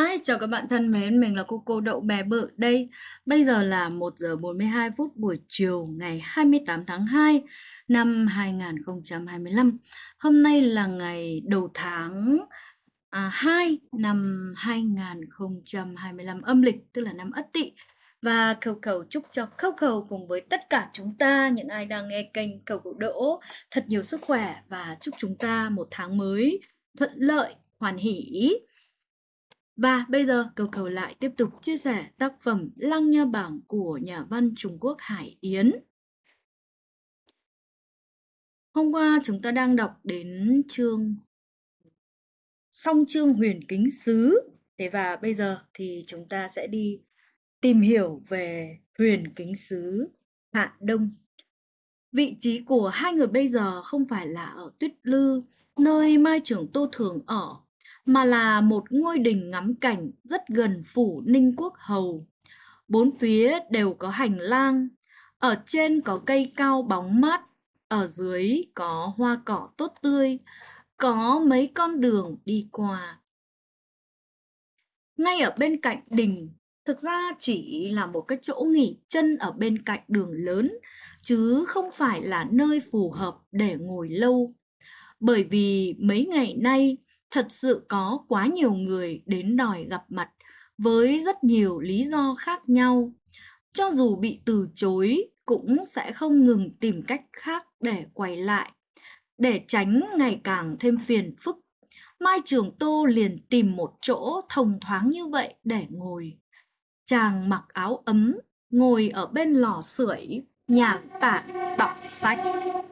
Hi, chào các bạn thân mến, mình là cô Đậu Bé Bự đây. Bây giờ là 1 giờ 42 phút buổi chiều ngày 28 tháng 2 năm 2025. Hôm nay là ngày đầu tháng 2 năm 2025 âm lịch, tức là năm Ất Tỵ. Và cầu chúc cho cầu cùng với tất cả chúng ta, những ai đang nghe kênh Cầu Đỗ, thật nhiều sức khỏe và chúc chúng ta một tháng mới thuận lợi, hoàn hỷ. Và bây giờ cầu lại tiếp tục chia sẻ tác phẩm Lăng Nha Bảng của nhà văn Trung Quốc Hải Yến. Hôm qua chúng ta đang đọc đến xong chương Huyền Kính Sứ. Thế và bây giờ thì chúng ta sẽ đi tìm hiểu về Huyền Kính Sứ Hạ Đông. Vị trí của hai người bây giờ không phải là ở Tuyết Lư, nơi Mai Trưởng Tô thường ở, mà là một ngôi đình ngắm cảnh rất gần phủ Ninh Quốc Hầu. Bốn phía đều có hành lang, ở trên có cây cao bóng mát, ở dưới có hoa cỏ tốt tươi, có mấy con đường đi qua. Ngay ở bên cạnh đình, thực ra chỉ là một cái chỗ nghỉ chân ở bên cạnh đường lớn, chứ không phải là nơi phù hợp để ngồi lâu. Bởi vì mấy ngày nay, thật sự có quá nhiều người đến đòi gặp mặt với rất nhiều lý do khác nhau. Cho dù bị từ chối, cũng sẽ không ngừng tìm cách khác để quay lại. Để tránh ngày càng thêm phiền phức, Mai Trường Tô liền tìm một chỗ thông thoáng như vậy để ngồi. Chàng mặc áo ấm, ngồi ở bên lò sưởi, nhàn tản đọc sách.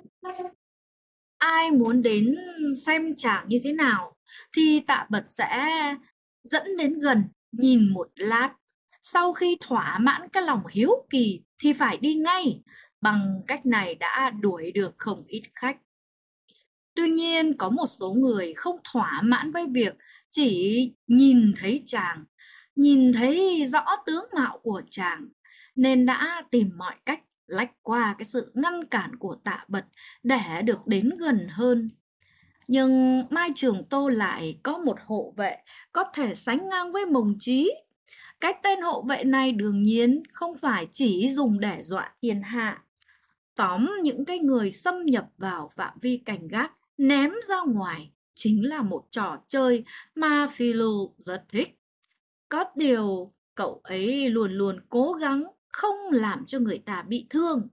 Ai muốn đến xem chàng như thế nào thì Tạ Bật sẽ dẫn đến gần nhìn một lát. Sau khi thỏa mãn cái lòng hiếu kỳ thì phải đi ngay. Bằng cách này đã đuổi được không ít khách. Tuy nhiên có một số người không thỏa mãn với việc chỉ nhìn thấy chàng, nhìn thấy rõ tướng mạo của chàng, nên đã tìm mọi cách lách qua cái sự ngăn cản của Tạ Bật để được đến gần hơn. Nhưng Mai Trường Tô lại có một hộ vệ có thể sánh ngang với Mồng Chí. Cái tên hộ vệ này đương nhiên không phải chỉ dùng để dọa thiên hạ. Tóm những cái người xâm nhập vào phạm vi cảnh gác ném ra ngoài chính là một trò chơi mà Philo rất thích. Có điều cậu ấy luôn luôn cố gắng không làm cho người ta bị thương.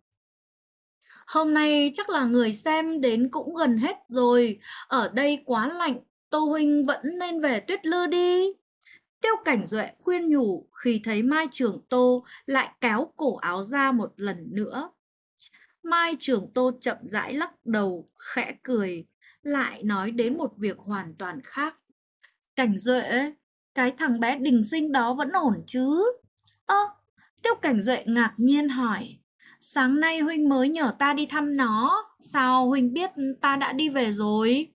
Hôm nay chắc là người xem đến cũng gần hết rồi. Ở đây quá lạnh, Tô huynh vẫn nên về Tuyết Lư đi. Tiêu Cảnh Duệ khuyên nhủ khi thấy Mai Trường Tô lại kéo cổ áo ra một lần nữa. Mai Trường Tô chậm rãi lắc đầu, khẽ cười, lại nói đến một việc hoàn toàn khác. Cảnh Duệ, cái thằng bé Đình Sinh đó vẫn ổn chứ? Tiêu Cảnh Duệ ngạc nhiên hỏi. Sáng nay huynh mới nhờ ta đi thăm nó, sao huynh biết ta đã đi về rồi?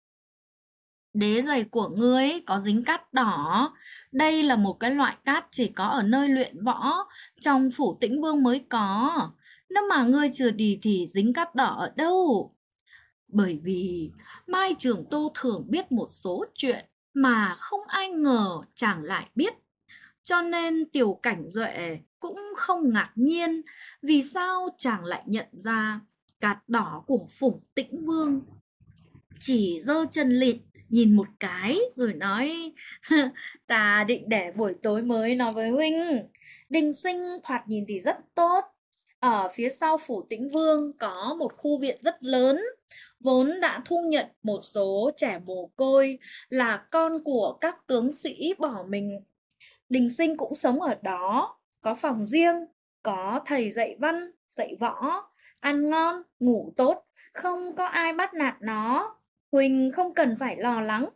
Đế giày của ngươi có dính cát đỏ. Đây là một cái loại cát chỉ có ở nơi luyện võ, trong phủ Tĩnh Vương mới có. Nếu mà ngươi chưa đi thì dính cát đỏ ở đâu? Bởi vì Mai Trường Tô thường biết một số chuyện mà không ai ngờ chàng lại biết. Cho nên Tiểu Cảnh Duệ cũng không ngạc nhiên vì sao chàng lại nhận ra cát đỏ của phủ Tĩnh Vương. Chỉ giơ chân lịt nhìn một cái rồi nói ta định để buổi tối mới nói với huynh. Đình Sinh thoạt nhìn thì rất tốt. Ở phía sau phủ Tĩnh Vương có một khu viện rất lớn, vốn đã thu nhận một số trẻ mồ côi là con của các tướng sĩ bỏ mình. Đình Sinh cũng sống ở đó, có phòng riêng, có thầy dạy văn, dạy võ, ăn ngon, ngủ tốt, không có ai bắt nạt nó. Huỳnh không cần phải lo lắng.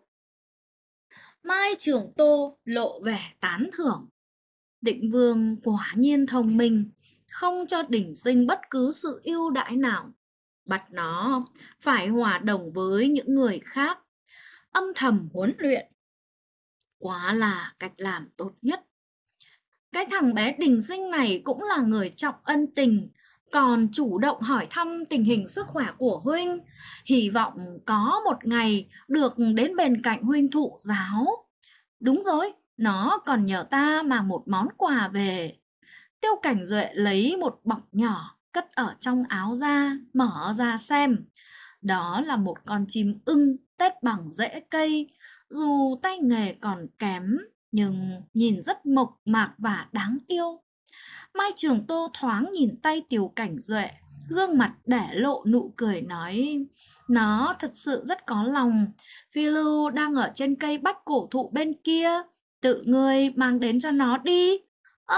Mai Trường Tô lộ vẻ tán thưởng. Định Vương quả nhiên thông minh, không cho Đình Sinh bất cứ sự ưu đãi nào. Bắt nó phải hòa đồng với những người khác, âm thầm huấn luyện. Quá là cách làm tốt nhất. Cái thằng bé Đình Sinh này cũng là người trọng ân tình, còn chủ động hỏi thăm tình hình sức khỏe của huynh, hy vọng có một ngày được đến bên cạnh huynh thụ giáo. Đúng rồi, nó còn nhờ ta mang một món quà về. Tiêu Cảnh Duệ lấy một bọc nhỏ cất ở trong áo ra, mở ra xem. Đó là một con chim ưng tết bằng rễ cây, dù tay nghề còn kém nhưng nhìn rất mộc mạc và đáng yêu. Mai Trường Tô thoáng nhìn tay Tiêu Cảnh Duệ, gương mặt để lộ nụ cười nói: nó thật sự rất có lòng, phiêu lưu đang ở trên cây bách cổ thụ bên kia, tự ngươi mang đến cho nó đi. Ơ,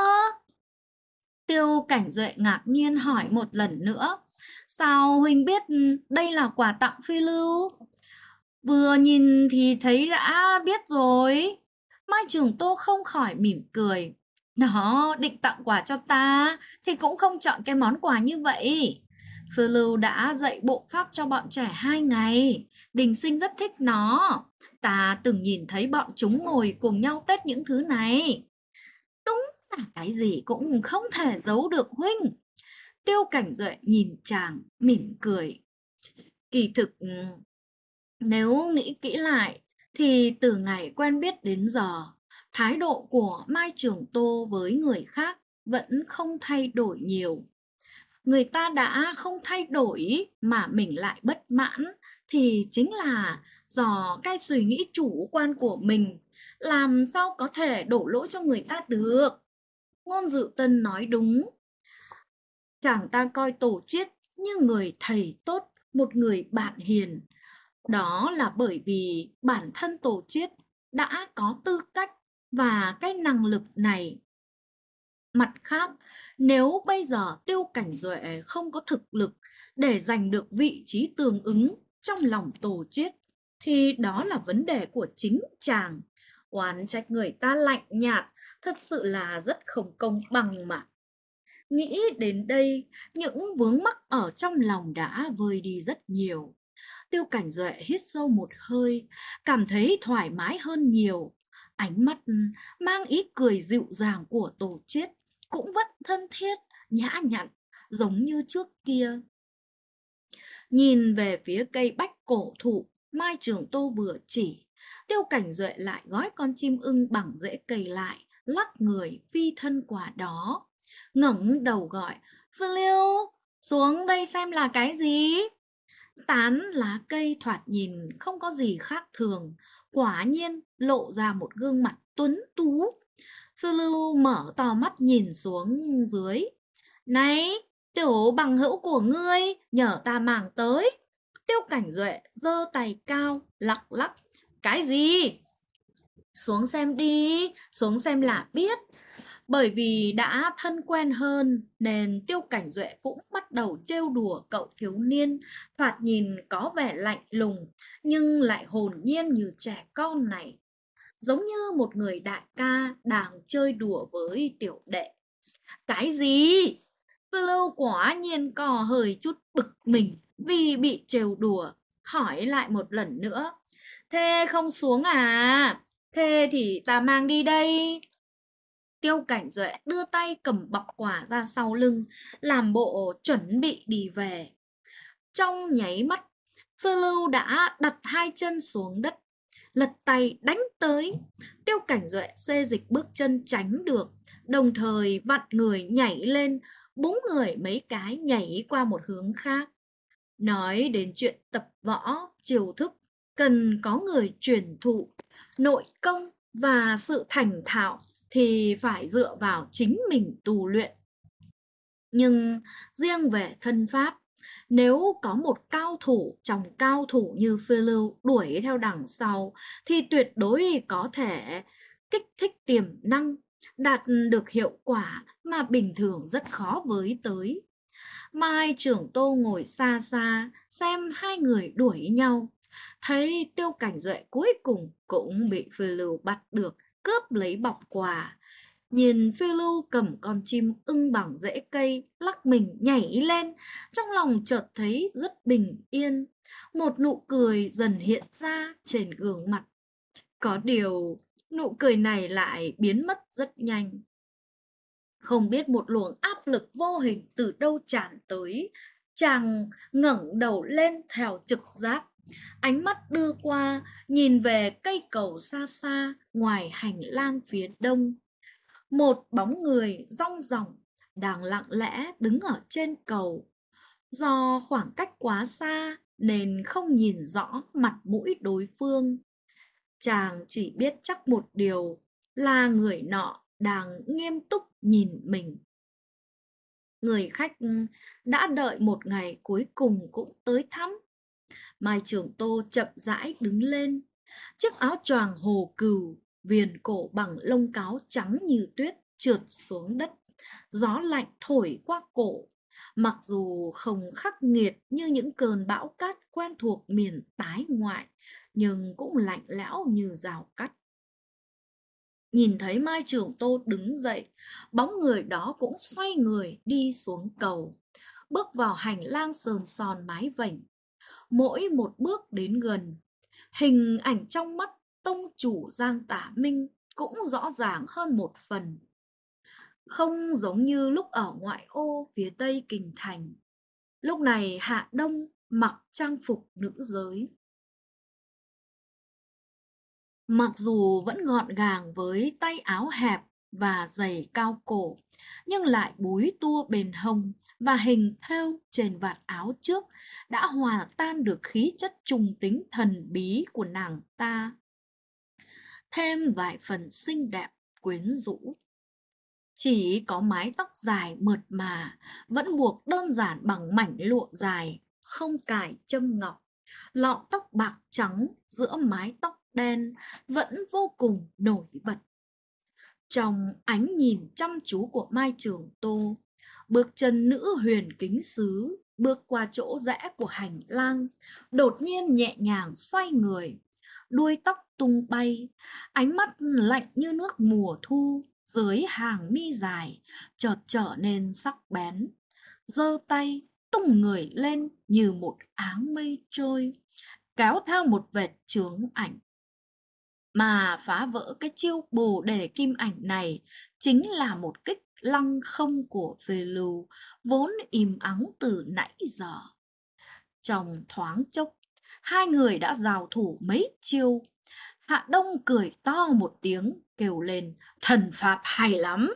Tiêu Cảnh Duệ ngạc nhiên hỏi một lần nữa: sao huynh biết đây là quà tặng phi lưu? Vừa nhìn thì thấy đã biết rồi. Mai Trường Tô không khỏi mỉm cười. Nó định tặng quà cho ta thì cũng không chọn cái món quà như vậy. Phi lưu đã dạy bộ pháp cho bọn trẻ 2 ngày. Đình Sinh rất thích nó. Ta từng nhìn thấy bọn chúng ngồi cùng nhau tết những thứ này. Đúng là cái gì cũng không thể giấu được huynh. Tiêu Cảnh Duệ nhìn chàng mỉm cười. Kỳ thực, nếu nghĩ kỹ lại thì từ ngày quen biết đến giờ, thái độ của Mai Trường Tô với người khác vẫn không thay đổi nhiều. Người ta đã không thay đổi mà mình lại bất mãn thì chính là do cái suy nghĩ chủ quan của mình, làm sao có thể đổ lỗi cho người ta được. Ngôn Dự Tân nói đúng, chàng ta coi Tổ Chiết như người thầy tốt, một người bạn hiền. Đó là bởi vì bản thân Tổ Chiết đã có tư cách và cái năng lực này. Mặt khác, nếu bây giờ Tiêu Cảnh Duệ không có thực lực để giành được vị trí tương ứng trong lòng Tổ Chiết, thì đó là vấn đề của chính chàng. Oán trách người ta lạnh nhạt, thật sự là rất không công bằng mà. Nghĩ đến đây, những vướng mắc ở trong lòng đã vơi đi rất nhiều. Tiêu Cảnh Duệ hít sâu một hơi, cảm thấy thoải mái hơn nhiều. Ánh mắt mang ý cười dịu dàng của Tổ Chiết cũng vẫn thân thiết, nhã nhặn, giống như trước kia. Nhìn về phía cây bách cổ thụ, Mai Trường Tô vừa chỉ, Tiêu Cảnh Duệ lại gói con chim ưng bằng rễ cây lại, lắc người phi thân qua đó. Ngẩng đầu gọi: Phương Liêu, xuống đây xem là cái gì? Tán lá cây thoạt nhìn không có gì khác thường, quả nhiên lộ ra một gương mặt tuấn tú. Phiêu lưu mở to mắt nhìn xuống dưới. Này, tiểu bằng hữu của ngươi, nhờ ta mang tới. Tiêu Cảnh Duệ giơ tay cao, lắc lắc. Cái gì? Xuống xem đi, xuống xem là biết. Bởi vì đã thân quen hơn nên Tiêu Cảnh Duệ cũng bắt đầu trêu đùa cậu thiếu niên, thoạt nhìn có vẻ lạnh lùng nhưng lại hồn nhiên như trẻ con này, giống như một người đại ca đang chơi đùa với tiểu đệ. Cái gì? Tư Lưu quả nhiên có hơi chút bực mình vì bị trêu đùa, hỏi lại một lần nữa. Thế không xuống à? Thế thì ta mang đi đây. Tiêu Cảnh Duệ đưa tay cầm bọc quà ra sau lưng, làm bộ chuẩn bị đi về. Trong nháy mắt, Phiêu Lưu đã đặt 2 chân xuống đất, lật tay đánh tới. Tiêu Cảnh Duệ xê dịch bước chân tránh được, đồng thời vặn người nhảy lên, búng người mấy cái nhảy qua một hướng khác. Nói đến chuyện tập võ, chiêu thức, cần có người truyền thụ, nội công và sự thành thạo thì phải dựa vào chính mình tu luyện. Nhưng riêng về thân pháp, nếu có một cao thủ trong cao thủ như Phi Lưu đuổi theo đằng sau thì tuyệt đối có thể kích thích tiềm năng, đạt được hiệu quả mà bình thường rất khó với tới. Mai Trưởng Tô ngồi xa xa xem hai người đuổi nhau, thấy Tiêu Cảnh Duệ cuối cùng cũng bị Phi Lưu bắt được, cướp lấy bọc quà. Nhìn Phiêu Lưu cầm con chim ưng bằng rễ cây lắc mình nhảy lên, trong lòng chợt thấy rất bình yên. Một nụ cười dần hiện ra trên gương mặt. Có điều, nụ cười này lại biến mất rất nhanh. Không biết một luồng áp lực vô hình từ đâu tràn tới, chàng ngẩng đầu lên theo trực giác. Ánh mắt đưa qua, nhìn về cây cầu xa xa ngoài hành lang phía đông. Một bóng người rong ròng đang lặng lẽ đứng ở trên cầu. Do khoảng cách quá xa nên không nhìn rõ mặt mũi đối phương. Chàng chỉ biết chắc một điều là người nọ đang nghiêm túc nhìn mình. Người khách đã đợi một ngày cuối cùng cũng tới thăm. Mai Trường Tô chậm rãi đứng lên. Chiếc áo choàng hồ cừu, viền cổ bằng lông cáo trắng như tuyết trượt xuống đất. Gió lạnh thổi qua cổ. Mặc dù không khắc nghiệt như những cơn bão cát quen thuộc miền tái ngoại, nhưng cũng lạnh lẽo như rào cắt. Nhìn thấy Mai Trường Tô đứng dậy, bóng người đó cũng xoay người đi xuống cầu, bước vào hành lang sờn sòn mái vảnh. Mỗi một bước đến gần, hình ảnh trong mắt tông chủ Giang Tả Minh cũng rõ ràng hơn một phần. Không giống như lúc ở ngoại ô phía tây kinh thành. Lúc này Hạ Đông mặc trang phục nữ giới. Mặc dù vẫn gọn gàng với tay áo hẹp và giày cao cổ, nhưng lại búi tua bên hông và hình thêu trên vạt áo trước đã hòa tan được khí chất trung tính thần bí của nàng ta, thêm vài phần xinh đẹp quyến rũ. Chỉ có mái tóc dài mượt mà, vẫn buộc đơn giản bằng mảnh lụa dài, không cài châm ngọc. Lọn tóc bạc trắng giữa mái tóc đen vẫn vô cùng nổi bật. Trong ánh nhìn chăm chú của Mai Trường Tô, bước chân nữ huyền kính sứ bước qua chỗ rẽ của hành lang, đột nhiên nhẹ nhàng xoay người, đuôi tóc tung bay, ánh mắt lạnh như nước mùa thu dưới hàng mi dài chợt trở nên sắc bén, giơ tay tung người lên như một áng mây trôi, kéo theo một vệt chướng ảnh. Mà phá vỡ cái chiêu bồ đề kim ảnh này chính là một kích lăng không của Phê Lưu, vốn im ắng từ nãy giờ. Trong thoáng chốc, hai người đã giao thủ mấy chiêu. Hạ Đông cười to một tiếng, kêu lên, thần pháp hay lắm.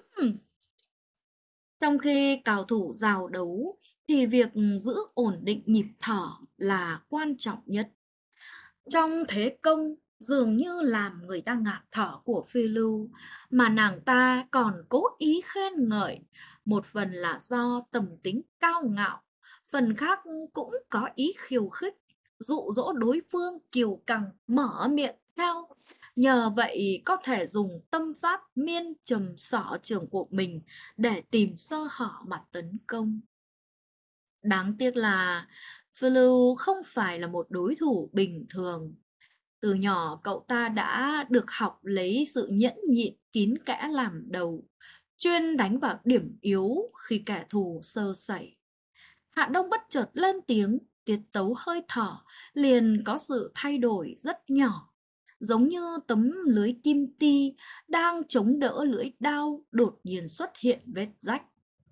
Trong khi cao thủ giao đấu, thì việc giữ ổn định nhịp thở là quan trọng nhất. Trong thế công, dường như làm người ta ngạt thở của Phi Lưu, mà nàng ta còn cố ý khen ngợi, một phần là do tầm tính cao ngạo, phần khác cũng có ý khiêu khích, dụ dỗ đối phương kiều cằng mở miệng theo. Nhờ vậy có thể dùng tâm pháp miên trầm sở trường của mình để tìm sơ hở mà tấn công. Đáng tiếc là Phi Lưu không phải là một đối thủ bình thường. Từ nhỏ cậu ta đã được học lấy sự nhẫn nhịn kín kẽ làm đầu, chuyên đánh vào điểm yếu khi kẻ thù sơ sẩy. Hạ Đông bất chợt lên tiếng, tiết tấu hơi thở liền có sự thay đổi rất nhỏ, giống như tấm lưới kim ti đang chống đỡ lưỡi đao đột nhiên xuất hiện vết rách.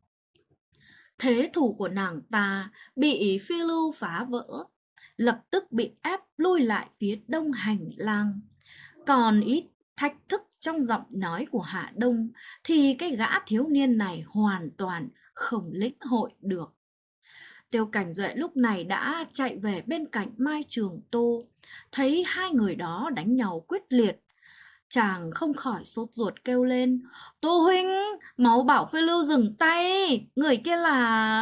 Thế thủ của nàng ta bị Phi Lưu phá vỡ, lập tức bị ép lui lại phía đông hành lang. Còn ít thách thức trong giọng nói của Hạ Đông thì cái gã thiếu niên này hoàn toàn không lĩnh hội được. Tiêu Cảnh Duệ lúc này đã chạy về bên cạnh Mai Trường Tô, thấy hai người đó đánh nhau quyết liệt. Chàng không khỏi sốt ruột kêu lên, Tô huynh, máu bảo Phi Lưu dừng tay, người kia là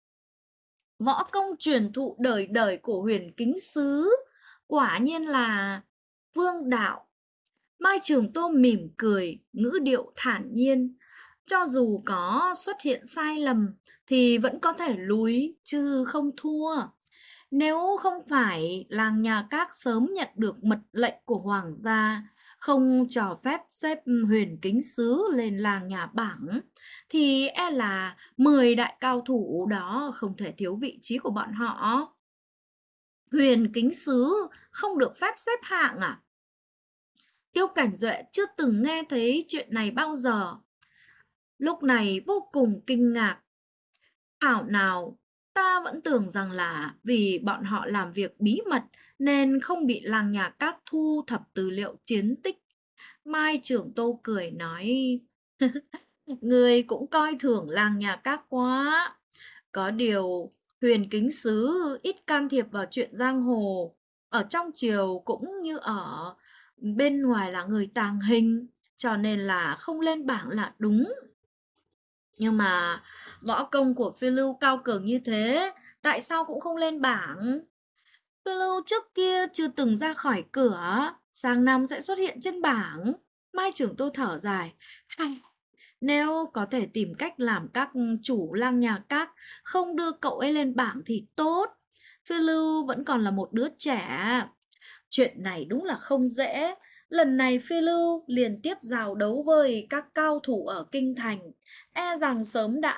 võ công truyền thụ đời đời của huyền kính sứ, quả nhiên là Vương Đạo. Mai Trường Tô mỉm cười, ngữ điệu thản nhiên, cho dù có xuất hiện sai lầm thì vẫn có thể lùi chứ không thua. Nếu không phải làng nhà Các sớm nhận được mật lệnh của hoàng gia không cho phép xếp huyền kính sứ lên làng nhà bảng, thì e là 10 đại cao thủ đó không thể thiếu vị trí của bọn họ. Huyền kính sứ không được phép xếp hạng à? Tiêu Cảnh Duệ chưa từng nghe thấy chuyện này bao giờ. Lúc này vô cùng kinh ngạc. Thảo nào Ta vẫn tưởng rằng là vì bọn họ làm việc bí mật nên không bị làng nhà Cát thu thập tư liệu chiến tích. Mai trưởng Tô cười nói, người cũng coi thường làng nhà Cát quá. Có điều, Huyền Kính Sứ ít can thiệp vào chuyện giang hồ. Ở trong triều cũng như ở bên ngoài là người tàng hình, cho nên là không lên bảng là đúng. Nhưng mà võ công của phiêu lưu cao cường như thế, tại sao cũng không lên bảng? Phiêu lưu trước kia chưa từng ra khỏi cửa, sang năm sẽ xuất hiện trên bảng. Mai trưởng Tô thở dài. Nếu có thể tìm cách làm các chủ làng nhà Các không đưa cậu ấy lên bảng thì tốt. Phiêu lưu vẫn còn là một đứa trẻ. Chuyện này đúng là không dễ. Lần này Phi Lưu liên tiếp giao đấu với các cao thủ ở Kinh Thành. E rằng sớm đã...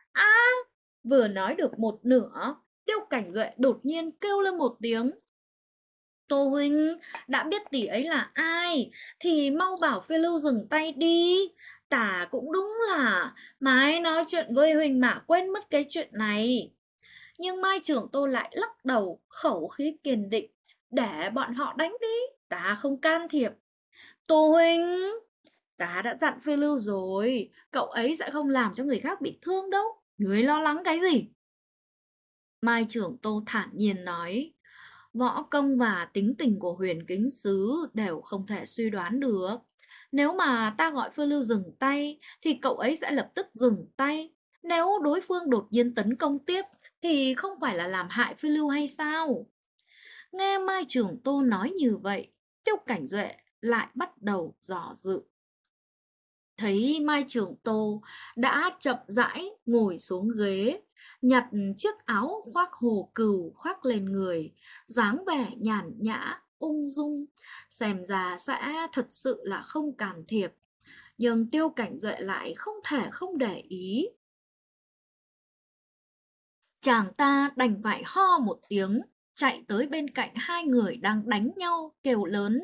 Vừa nói được một nửa, Tiêu Cảnh Duệ đột nhiên kêu lên một tiếng. Tô huynh, đã biết tỷ ấy là ai, thì mau bảo Phi Lưu dừng tay đi. Tả cũng đúng là, mãi nói chuyện với huynh mà quên mất cái chuyện này. Nhưng Mai trưởng Tô lại lắc đầu, khẩu khí kiên định. Để bọn họ đánh đi, ta không can thiệp. Tô huynh, ta đã dặn Phi Lưu rồi, cậu ấy sẽ không làm cho người khác bị thương đâu. Người lo lắng cái gì? Mai trưởng Tô thản nhiên nói, võ công và tính tình của Huyền Kính Sứ đều không thể suy đoán được. Nếu mà ta gọi Phi Lưu dừng tay, thì cậu ấy sẽ lập tức dừng tay. Nếu đối phương đột nhiên tấn công tiếp, thì không phải là làm hại Phi Lưu hay sao? Nghe Mai trưởng Tô nói như vậy, Tiêu Cảnh Duệ lại bắt đầu dò dự. Thấy Mai trưởng Tô đã chậm rãi ngồi xuống ghế, nhặt chiếc áo khoác hồ cừu khoác lên người, dáng vẻ nhàn nhã, ung dung, xem ra sẽ thật sự là không can thiệp. Nhưng Tiêu Cảnh Duệ lại không thể không để ý. Chàng ta đành phải ho một tiếng, chạy tới bên cạnh hai người đang đánh nhau, kêu lớn.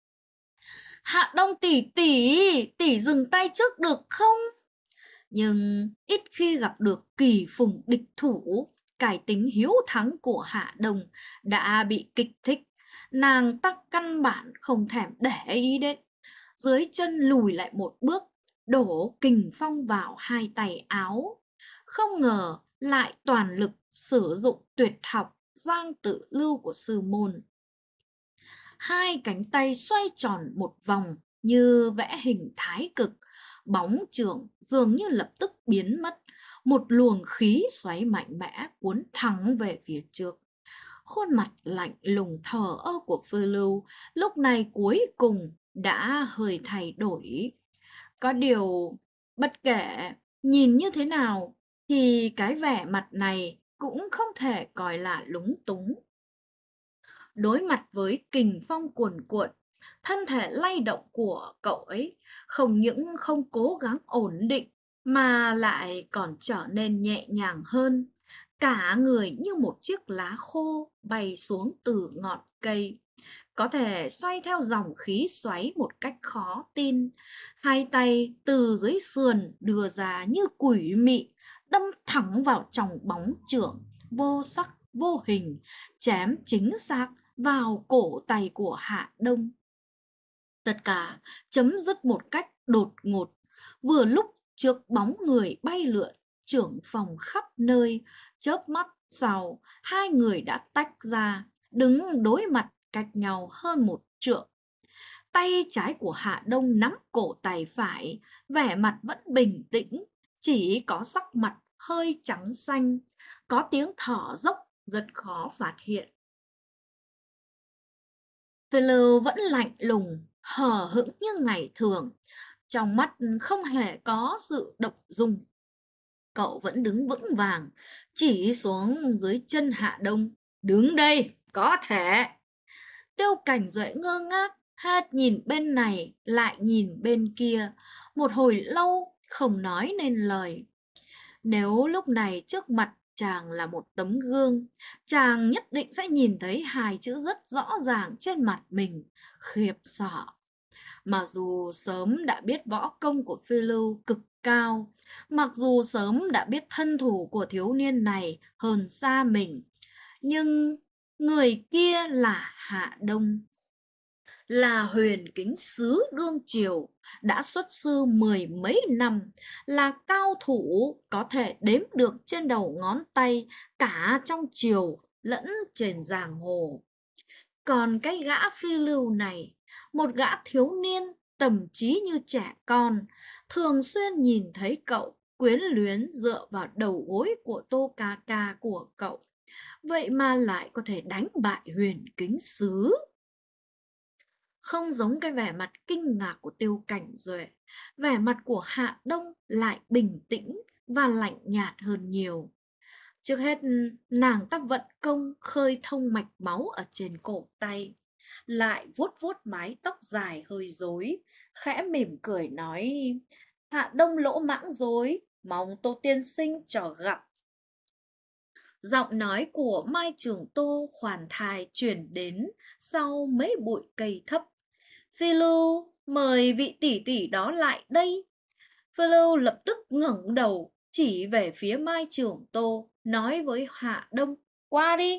Hạ Đông tỷ tỷ, tỷ dừng tay trước được không? Nhưng ít khi gặp được kỳ phùng địch thủ, cái tính hiếu thắng của Hạ Đông đã bị kích thích. Nàng ta căn bản không thèm để ý đến. Dưới chân lùi lại một bước, đổ kình phong vào hai tay áo. Không ngờ lại toàn lực sử dụng tuyệt học Giang Tự Lưu của sư môn. Hai cánh tay xoay tròn một vòng như vẽ hình thái cực, bóng chưởng dường như lập tức biến mất, một luồng khí xoáy mạnh mẽ cuốn thẳng về phía trước. Khuôn mặt lạnh lùng thờ ơ của Phi Lưu lúc này cuối cùng đã hơi thay đổi. Có điều, bất kể nhìn như thế nào thì cái vẻ mặt này cũng không thể coi là lúng túng. Đối mặt với kình phong cuồn cuộn, thân thể lay động của cậu ấy không những không cố gắng ổn định mà lại còn trở nên nhẹ nhàng hơn. Cả người như một chiếc lá khô bay xuống từ ngọn cây, có thể xoay theo dòng khí xoáy một cách khó tin. Hai tay từ dưới sườn đưa ra như quỷ mị, đâm thẳng vào trong bóng chưởng, vô sắc vô hình, chém chính xác vào cổ tay của Hạ Đông. Tất cả chấm dứt một cách đột ngột, vừa lúc trước bóng người bay lượn, chưởng phòng khắp nơi, chớp mắt sau, hai người đã tách ra, đứng đối mặt cách nhau hơn một trượng. Tay trái của Hạ Đông nắm cổ tay phải, vẻ mặt vẫn bình tĩnh, chỉ có sắc mặt hơi trắng xanh, có tiếng thở dốc rất khó phát hiện. Philip vẫn lạnh lùng, hờ hững như ngày thường, trong mắt không hề có sự động dung. Cậu vẫn đứng vững vàng, chỉ xuống dưới chân Hạ Đông. Đứng đây, có thể. Tiêu Cảnh Duệ ngơ ngác, hết nhìn bên này, lại nhìn bên kia, một hồi lâu không nói nên lời. Nếu lúc này trước mặt chàng là một tấm gương, chàng nhất định sẽ nhìn thấy hai chữ rất rõ ràng trên mặt mình, khiếp sợ. Mặc dù sớm đã biết võ công của Phi Lưu cực cao. Mặc dù sớm đã biết thân thủ của thiếu niên này hơn xa mình, nhưng người kia là Hạ Đông, là huyền kính sứ đương triều, đã xuất sư mười mấy năm, là cao thủ có thể đếm được trên đầu ngón tay cả trong triều lẫn trên giang hồ. Còn cái gã Phi Lưu này, một gã thiếu niên tầm trí như trẻ con, thường xuyên nhìn thấy cậu quyến luyến dựa vào đầu gối của Tô Ca Ca của cậu, vậy mà lại có thể đánh bại huyền kính sứ. Không giống cái vẻ mặt kinh ngạc của Tiêu Cảnh Duệ, vẻ mặt của Hạ Đông lại bình tĩnh và lạnh nhạt hơn nhiều. Trước hết, nàng ta vận công khơi thông mạch máu ở trên cổ tay, lại vuốt vuốt mái tóc dài hơi rối, khẽ mỉm cười nói: Hạ Đông lỗ mãng rồi, mong Tô tiên sinh cho gặp. Giọng nói của Mai Trường Tô khoản thai chuyển đến sau mấy bụi cây thấp. Phi Lưu, mời vị tỷ tỷ đó lại đây. Phi Lưu lập tức ngẩng đầu, chỉ về phía Mai Trường Tô, nói với Hạ Đông: qua đi.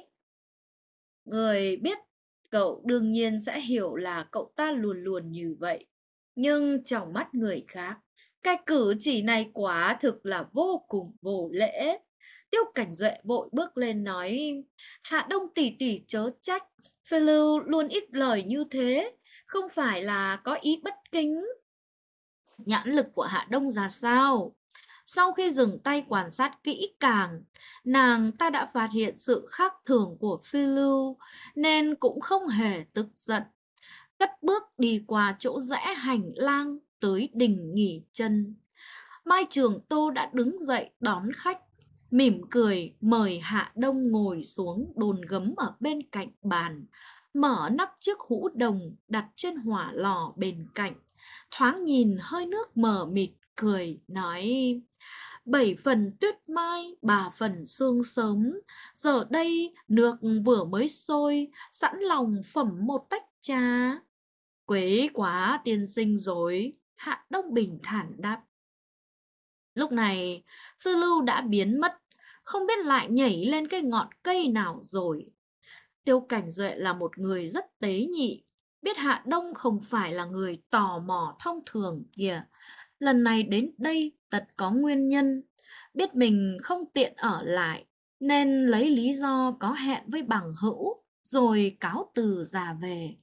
Người biết cậu đương nhiên sẽ hiểu là cậu ta luôn luôn như vậy. Nhưng trong mắt người khác, cái cử chỉ này quả thực là vô cùng vô lễ. Tiêu Cảnh Duệ vội bước lên nói: Hạ Đông tỷ tỷ chớ trách, Phi Lưu luôn ít lời như thế, không phải là có ý bất kính. Nhãn lực của Hạ Đông ra sao? Sau khi dừng tay quan sát kỹ càng, nàng ta đã phát hiện sự khác thường của Phi Lưu, nên cũng không hề tức giận. Cất bước đi qua chỗ rẽ hành lang tới đình nghỉ chân. Mai Trường Tô đã đứng dậy đón khách, mỉm cười mời Hạ Đông ngồi xuống đồn gấm ở bên cạnh bàn, mở nắp chiếc hũ đồng đặt trên hỏa lò bên cạnh, thoáng nhìn hơi nước mờ mịt, cười nói: 7 phần tuyết mai, 3 phần sương sớm, giờ đây nước vừa mới sôi, sẵn lòng phẩm một tách trà. Quế quá tiên sinh rồi, Hạ Đông bình thản đáp. Lúc này, Phi Lưu đã biến mất, không biết lại nhảy lên cái ngọn cây nào rồi. Tiêu Cảnh Duệ là một người rất tế nhị, biết Hạ Đông không phải là người tò mò thông thường kìa. Lần này đến đây tất có nguyên nhân, biết mình không tiện ở lại, nên lấy lý do có hẹn với bằng hữu, rồi cáo từ ra về.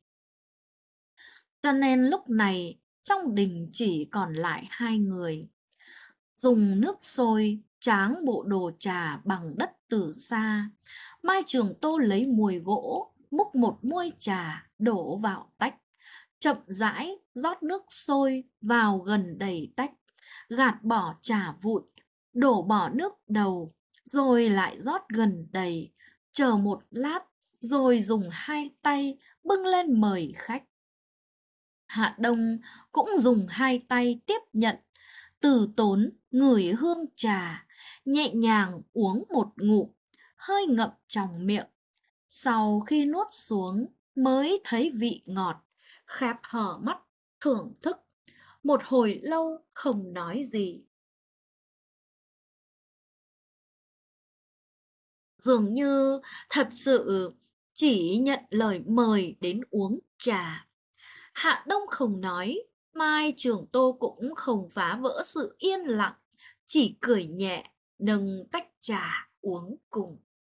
Cho nên lúc này, trong đình chỉ còn lại 2 người. Dùng nước sôi, tráng bộ đồ trà bằng đất từ xa. Mai Trường Tô lấy muồi gỗ, múc một muôi trà, đổ vào tách. Chậm rãi, rót nước sôi vào gần đầy tách. Gạt bỏ trà vụn, đổ bỏ nước đầu, rồi lại rót gần đầy. Chờ một lát, rồi dùng 2 tay bưng lên mời khách. Hạ Đông cũng dùng 2 tay tiếp nhận, từ tốn ngửi hương trà, nhẹ nhàng uống một ngụm, hơi ngậm trong miệng. Sau khi nuốt xuống mới thấy vị ngọt, khép hở mắt thưởng thức, một hồi lâu không nói gì. Dường như thật sự chỉ nhận lời mời đến uống trà. Hạ Đông không nói, Mai Trường Tô cũng không phá vỡ sự yên lặng, chỉ cười nhẹ, nâng tách trà uống cùng.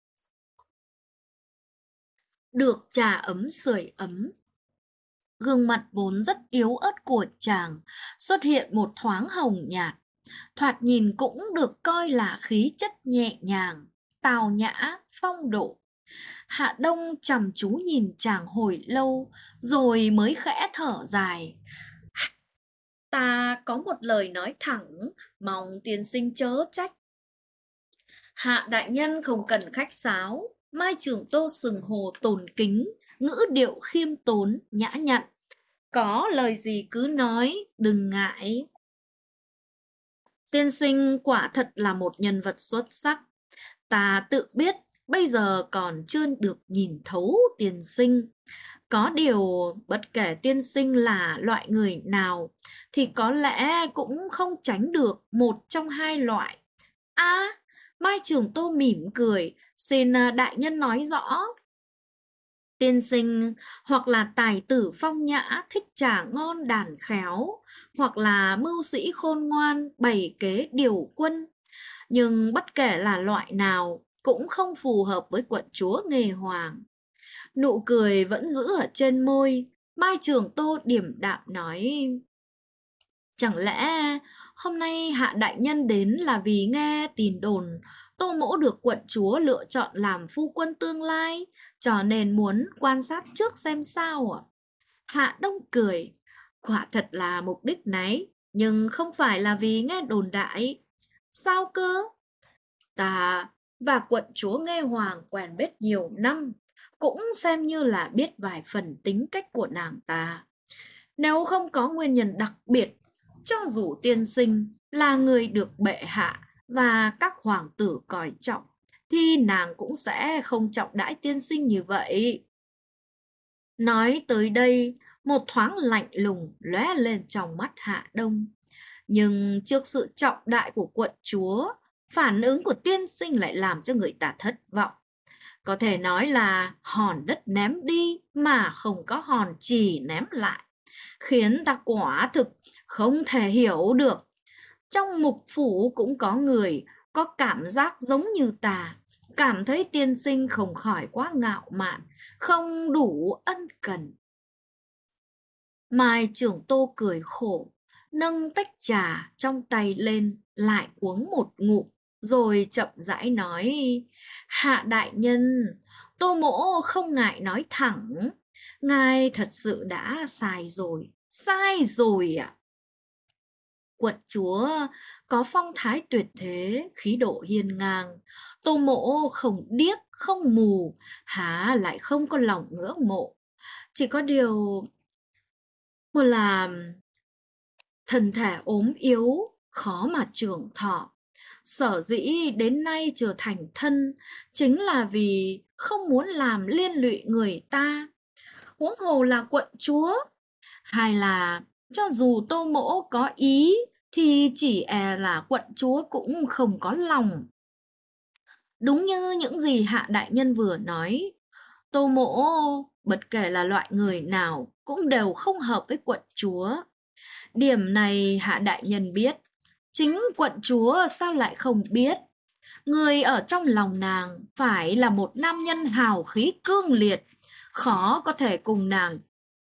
Được trà ấm sưởi ấm, gương mặt vốn rất yếu ớt của chàng xuất hiện một thoáng hồng nhạt, thoạt nhìn cũng được coi là khí chất nhẹ nhàng, tào nhã, phong độ. Hạ Đông chăm chú nhìn chàng hồi lâu, rồi mới khẽ thở dài. Ta có một lời nói thẳng, mong tiên sinh chớ trách. Hạ đại nhân không cần khách sáo. Mai Trường Tô sừng hồ tồn kính, ngữ điệu khiêm tốn, nhã nhặn. Có lời gì cứ nói, đừng ngại. Tiên sinh quả thật là một nhân vật xuất sắc. Ta tự biết bây giờ còn chưa được nhìn thấu tiên sinh. Có điều bất kể tiên sinh là loại người nào thì có lẽ cũng không tránh được một trong hai loại. À, Mai Trường Tô mỉm cười, xin đại nhân nói rõ. Tiên sinh hoặc là tài tử phong nhã thích trà ngon đàn khéo, hoặc là mưu sĩ khôn ngoan bày kế điều quân. Nhưng bất kể là loại nào cũng không phù hợp với quận chúa Nghê Hoàng. Nụ cười vẫn giữ ở trên môi, Mai Trường Tô điềm đạm nói: Chẳng lẽ hôm nay hạ đại nhân đến là vì nghe tin đồn Tô Mỗ được quận chúa lựa chọn làm phu quân tương lai, cho nên muốn quan sát trước xem sao à? Hạ Đông cười: Quả thật là mục đích này, nhưng không phải là vì nghe đồn đại. Sao cơ? Ta và quận chúa Nghê Hoàng quen biết nhiều năm, cũng xem như là biết vài phần tính cách của nàng ta. Nếu không có nguyên nhân đặc biệt, cho dù tiên sinh là người được bệ hạ và các hoàng tử coi trọng, thì nàng cũng sẽ không trọng đãi tiên sinh như vậy. Nói tới đây, một thoáng lạnh lùng lóe lên trong mắt Hạ Đông. Nhưng trước sự trọng đại của quận chúa, phản ứng của tiên sinh lại làm cho người ta thất vọng. Có thể nói là hòn đất ném đi mà không có hòn chì ném lại, khiến ta quả thực không thể hiểu được. Trong mục phủ cũng có người có cảm giác giống như ta, cảm thấy tiên sinh không khỏi quá ngạo mạn, không đủ ân cần. Mai Trưởng Tô cười khổ, nâng tách trà trong tay lên, lại uống một ngụm, rồi chậm rãi nói: Hạ đại nhân, Tô Mỗ không ngại nói thẳng, ngài thật sự đã sai rồi ạ. Quận chúa có phong thái tuyệt thế, khí độ hiên ngang, Tô Mỗ không điếc, không mù, há lại không có lòng ngưỡng mộ. Chỉ có điều một là thân thể ốm yếu, khó mà trường thọ. Sở dĩ đến nay trở thành thân chính là vì không muốn làm liên lụy người ta. Huống hồ là quận chúa. Hay là cho dù Tô Mỗ có ý thì chỉ e là quận chúa cũng không có lòng. Đúng như những gì Hạ đại nhân vừa nói, Tô Mỗ bất kể là loại người nào cũng đều không hợp với quận chúa. Điểm này Hạ đại nhân biết, chính quận chúa sao lại không biết. Người ở trong lòng nàng phải là một nam nhân hào khí cương liệt, khó có thể cùng nàng.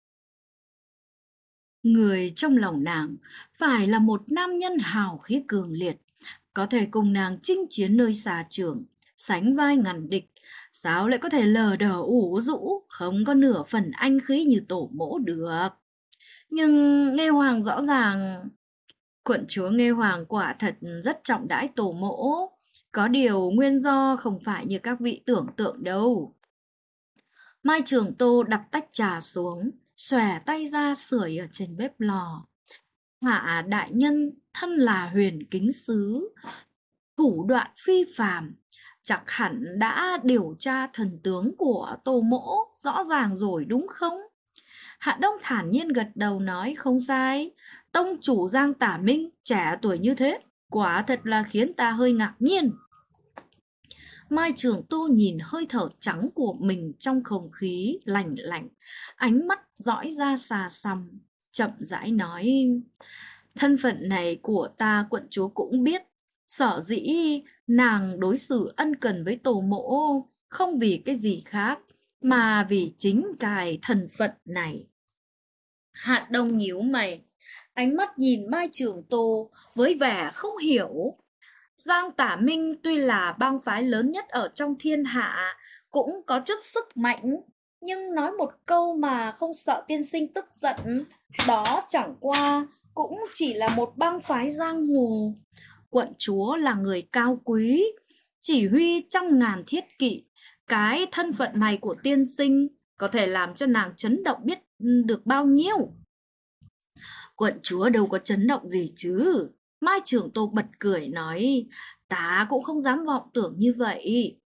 Người trong lòng nàng phải là một nam nhân hào khí cường liệt, có thể cùng nàng chinh chiến nơi xa trường, sánh vai ngàn địch. Sao lại có thể lờ đờ ủ rũ, không có nửa phần anh khí như Tổ Mỗ được. Nhưng Nghê Hoàng rõ ràng, quận chúa Nghê Hoàng quả thật rất trọng đãi Tổ Mỗ. Có điều nguyên do không phải như các vị tưởng tượng đâu. Mai Trường Tô đặt tách trà xuống, xòe tay ra sưởi ở trên bếp lò. Hạ đại nhân thân là huyền kính sứ, thủ đoạn phi phàm, chắc hẳn đã điều tra thần tướng của Tô Mỗ rõ ràng rồi đúng không? Hạ Đông thản nhiên gật đầu nói: Không sai, tông chủ Giang Tả Minh trẻ tuổi như thế, quả thật là khiến ta hơi ngạc nhiên. Mai Trường Tô nhìn hơi thở trắng của mình trong không khí lạnh lạnh, ánh mắt dõi ra xa xăm, chậm rãi nói: Thân phận này của ta quận chúa cũng biết, sở dĩ nàng đối xử ân cần với Tổ Mỗ không vì cái gì khác, mà vì chính cái thân phận này. Hạ Đông nhíu mày, ánh mắt nhìn Mai Trường Tô với vẻ không hiểu. Giang Tả Minh tuy là bang phái lớn nhất ở trong thiên hạ, cũng có chút sức mạnh, nhưng nói một câu mà không sợ tiên sinh tức giận, đó chẳng qua cũng chỉ là một bang phái giang hồ. Quận chúa là người cao quý, chỉ huy trăm ngàn thiết kỵ, cái thân phận này của tiên sinh có thể làm cho nàng chấn động biết được bao nhiêu. Quận chúa đâu có chấn động gì chứ. Mai Trường Tô bật cười nói: Ta cũng không dám vọng tưởng như vậy.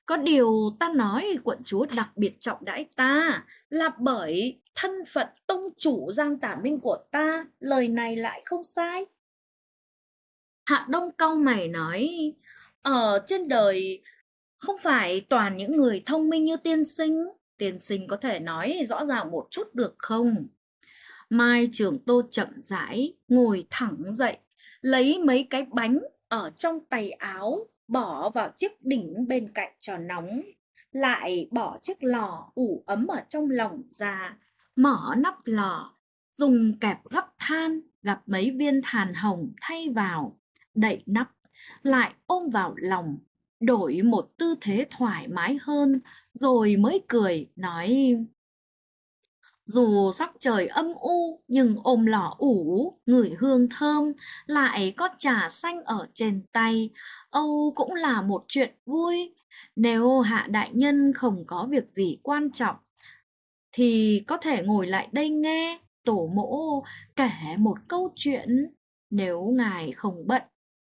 Có điều ta nói quận chúa đặc biệt trọng đãi ta là bởi thân phận tông chủ Giang Tả Minh của ta, lời này lại không sai. Hạ Đông cau mày nói, ở trên đời không phải toàn những người thông minh như tiên sinh có thể nói rõ ràng một chút được không? Mai Trường Tô chậm rãi ngồi thẳng dậy, lấy mấy cái bánh ở trong tay áo, bỏ vào chiếc đỉnh bên cạnh cho nóng, lại bỏ chiếc lò ủ ấm ở trong lòng ra, mở nắp lò, dùng kẹp gấp than, gặp mấy viên than hồng thay vào, đậy nắp, lại ôm vào lòng, đổi một tư thế thoải mái hơn, rồi mới cười, nói: dù sắc trời âm u nhưng ôm lò ủ, ngửi hương thơm, lại có trà xanh ở trên tay, âu cũng là một chuyện vui. Nếu Hạ đại nhân không có việc gì quan trọng, thì có thể ngồi lại đây nghe tổ mẫu kể một câu chuyện, nếu ngài không bận.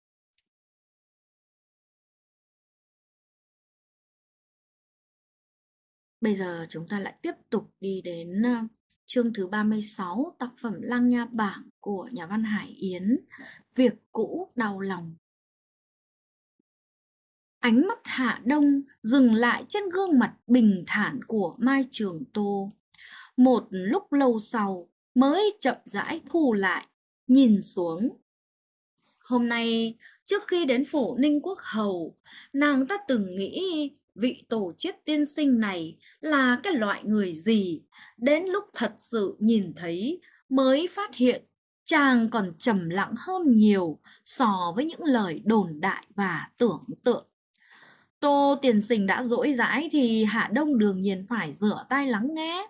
Bây giờ chúng ta lại tiếp tục đi đến chương thứ 36, tác phẩm Lăng Nha Bảng của nhà văn Hải Yến, Việc cũ đau lòng. Ánh mắt Hạ Đông dừng lại trên gương mặt bình thản của Mai Trường Tô. Một lúc lâu sau mới chậm rãi thu lại, nhìn xuống. Hôm nay, trước khi đến phủ Ninh Quốc Hầu, nàng ta từng nghĩ vị tổ chiết tiên sinh này là cái loại người gì. Đến lúc thật sự nhìn thấy mới phát hiện chàng còn trầm lặng hơn nhiều so với những lời đồn đại và tưởng tượng. Tô tiên sinh đã dỗi dãi thì Hạ Đông đương nhiên phải rửa tay lắng nghe.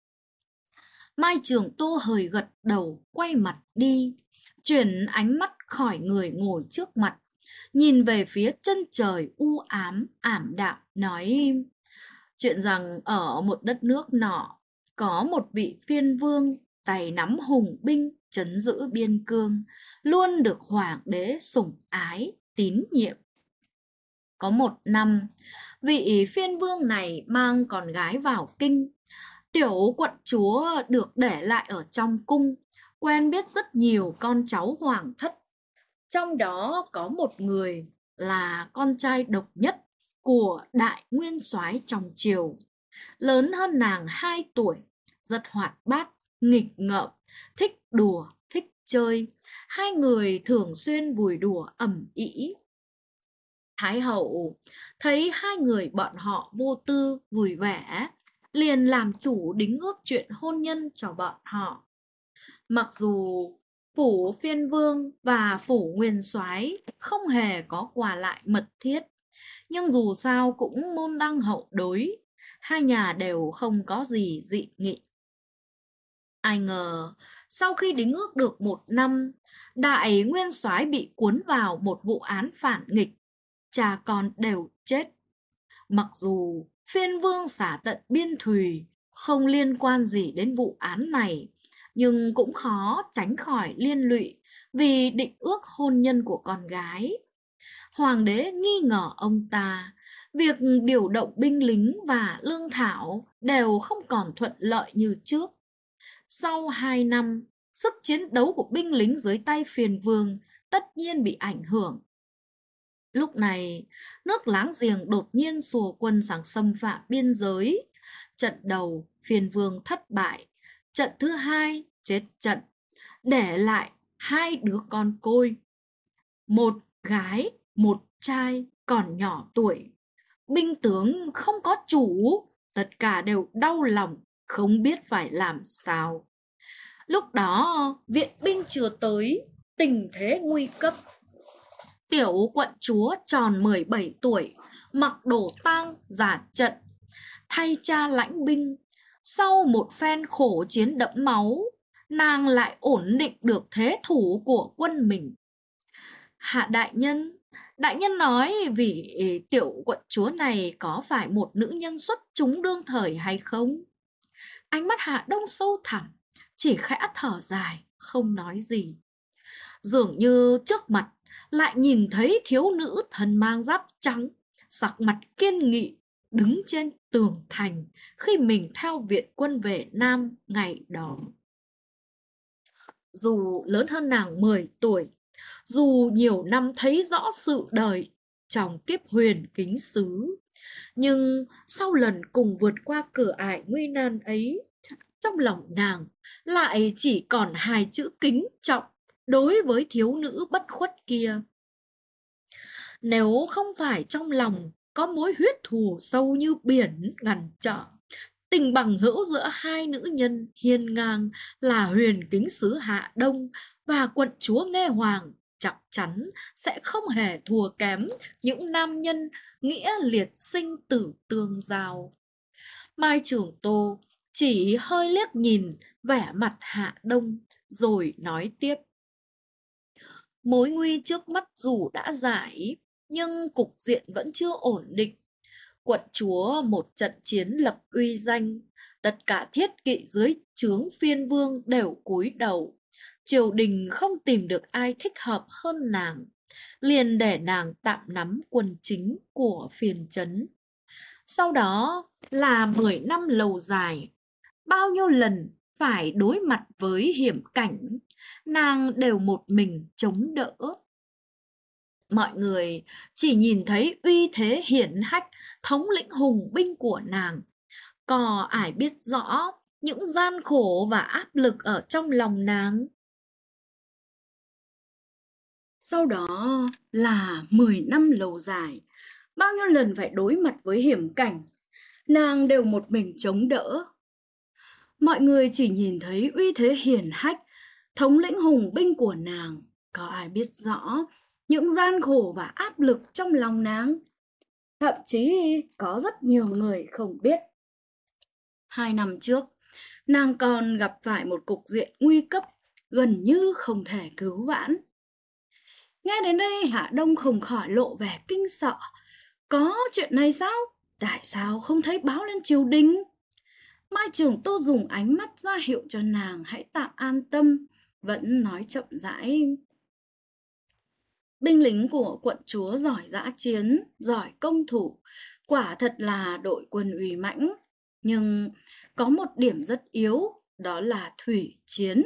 Mai Trường Tô hời gật đầu, quay mặt đi, chuyển ánh mắt khỏi người ngồi trước mặt, nhìn về phía chân trời u ám, ảm đạm, nói: chuyện rằng ở một đất nước nọ, có một vị phiên vương, tay nắm hùng binh, trấn giữ biên cương, luôn được hoàng đế sủng ái, tín nhiệm. Có một năm, vị phiên vương này mang con gái vào kinh. Tiểu quận chúa được để lại ở trong cung, quen biết rất nhiều con cháu hoàng thất. Trong đó có một người là con trai độc nhất của đại nguyên soái trong triều, lớn hơn nàng 2 tuổi, rất hoạt bát, nghịch ngợm, thích đùa, thích chơi. Hai người thường xuyên vui đùa ầm ĩ. Thái hậu thấy hai người bọn họ vô tư, vui vẻ, liền làm chủ đính ước chuyện hôn nhân cho bọn họ. Mặc dù phủ phiên vương và phủ nguyên soái không hề có quà lại mật thiết, nhưng dù sao cũng môn đăng hậu đối, hai nhà đều không có gì dị nghị. Ai ngờ, sau khi đính ước được 1 năm, đại nguyên soái bị cuốn vào một vụ án phản nghịch, cha con đều chết. Mặc dù phiên vương xả tận biên thùy, không liên quan gì đến vụ án này, nhưng cũng khó tránh khỏi liên lụy vì định ước hôn nhân của con gái. Hoàng đế nghi ngờ ông ta, việc điều động binh lính và lương thảo đều không còn thuận lợi như trước. Sau 2 năm, sức chiến đấu của binh lính dưới tay phiên vương tất nhiên bị ảnh hưởng. Lúc này, nước láng giềng đột nhiên xùa quân sang xâm phạm biên giới. Trận đầu, phiên vương thất bại. Trận thứ hai, chết trận, để lại 2 đứa con côi. Một gái, một trai còn nhỏ tuổi. Binh tướng không có chủ, tất cả đều đau lòng, không biết phải làm sao. Lúc đó, viện binh chưa tới, tình thế nguy cấp. Tiểu quận chúa tròn 17 tuổi, mặc đồ tang ra trận, thay cha lãnh binh. Sau một phen khổ chiến đẫm máu, nàng lại ổn định được thế thủ của quân mình. Hạ đại nhân nói vì tiểu quận chúa này có phải một nữ nhân xuất chúng đương thời hay không? Ánh mắt Hạ Đông sâu thẳm, chỉ khẽ thở dài, không nói gì. Dường như trước mặt lại nhìn thấy thiếu nữ thân mang giáp trắng, sắc mặt kiên nghị, đứng trên tường thành khi mình theo viện quân về Nam ngày đó. Dù lớn hơn nàng 10 tuổi, dù nhiều năm thấy rõ sự đời trong kiếp huyền kính xứ, nhưng sau lần cùng vượt qua cửa ải nguy nan ấy, trong lòng nàng lại chỉ còn hai chữ kính trọng đối với thiếu nữ bất khuất kia. Nếu không phải trong lòng có mối huyết thù sâu như biển ngăn trở, tình bằng hữu giữa hai nữ nhân hiên ngang là huyền kính sứ Hạ Đông và quận chúa Nghe Hoàng chắc chắn sẽ không hề thua kém những nam nhân nghĩa liệt sinh tử tương giao. Mai Trường Tô chỉ hơi liếc nhìn vẻ mặt Hạ Đông rồi nói tiếp. Mối nguy trước mắt dù đã giải, nhưng cục diện vẫn chưa ổn định. Quận chúa một trận chiến lập uy danh, tất cả thiết kỵ dưới trướng phiên vương đều cúi đầu. Triều đình không tìm được ai thích hợp hơn nàng, liền để nàng tạm nắm quân chính của phiên trấn. Sau đó là 10 năm lâu dài, bao nhiêu lần phải đối mặt với hiểm cảnh, nàng đều một mình chống đỡ. Mọi người chỉ nhìn thấy uy thế hiển hách, thống lĩnh hùng binh của nàng. Có ai biết rõ những gian khổ và áp lực ở trong lòng nàng? Sau đó là 10 năm lâu dài, bao nhiêu lần phải đối mặt với hiểm cảnh, nàng đều một mình chống đỡ. Mọi người chỉ nhìn thấy uy thế hiển hách, thống lĩnh hùng binh của nàng. Có ai biết rõ những gian khổ và áp lực trong lòng nàng? Thậm chí có rất nhiều người không biết. 2 năm trước, nàng còn gặp phải một cục diện nguy cấp, gần như không thể cứu vãn. Nghe đến đây Hạ Đông không khỏi lộ vẻ kinh sợ. Có chuyện này sao? Tại sao không thấy báo lên triều đình? Mai Trường Tô dùng ánh mắt ra hiệu cho nàng hãy tạm an tâm, vẫn nói chậm rãi. Binh lính của quận chúa giỏi dã chiến, giỏi công thủ, quả thật là đội quân uy mãnh. Nhưng có một điểm rất yếu, đó là thủy chiến.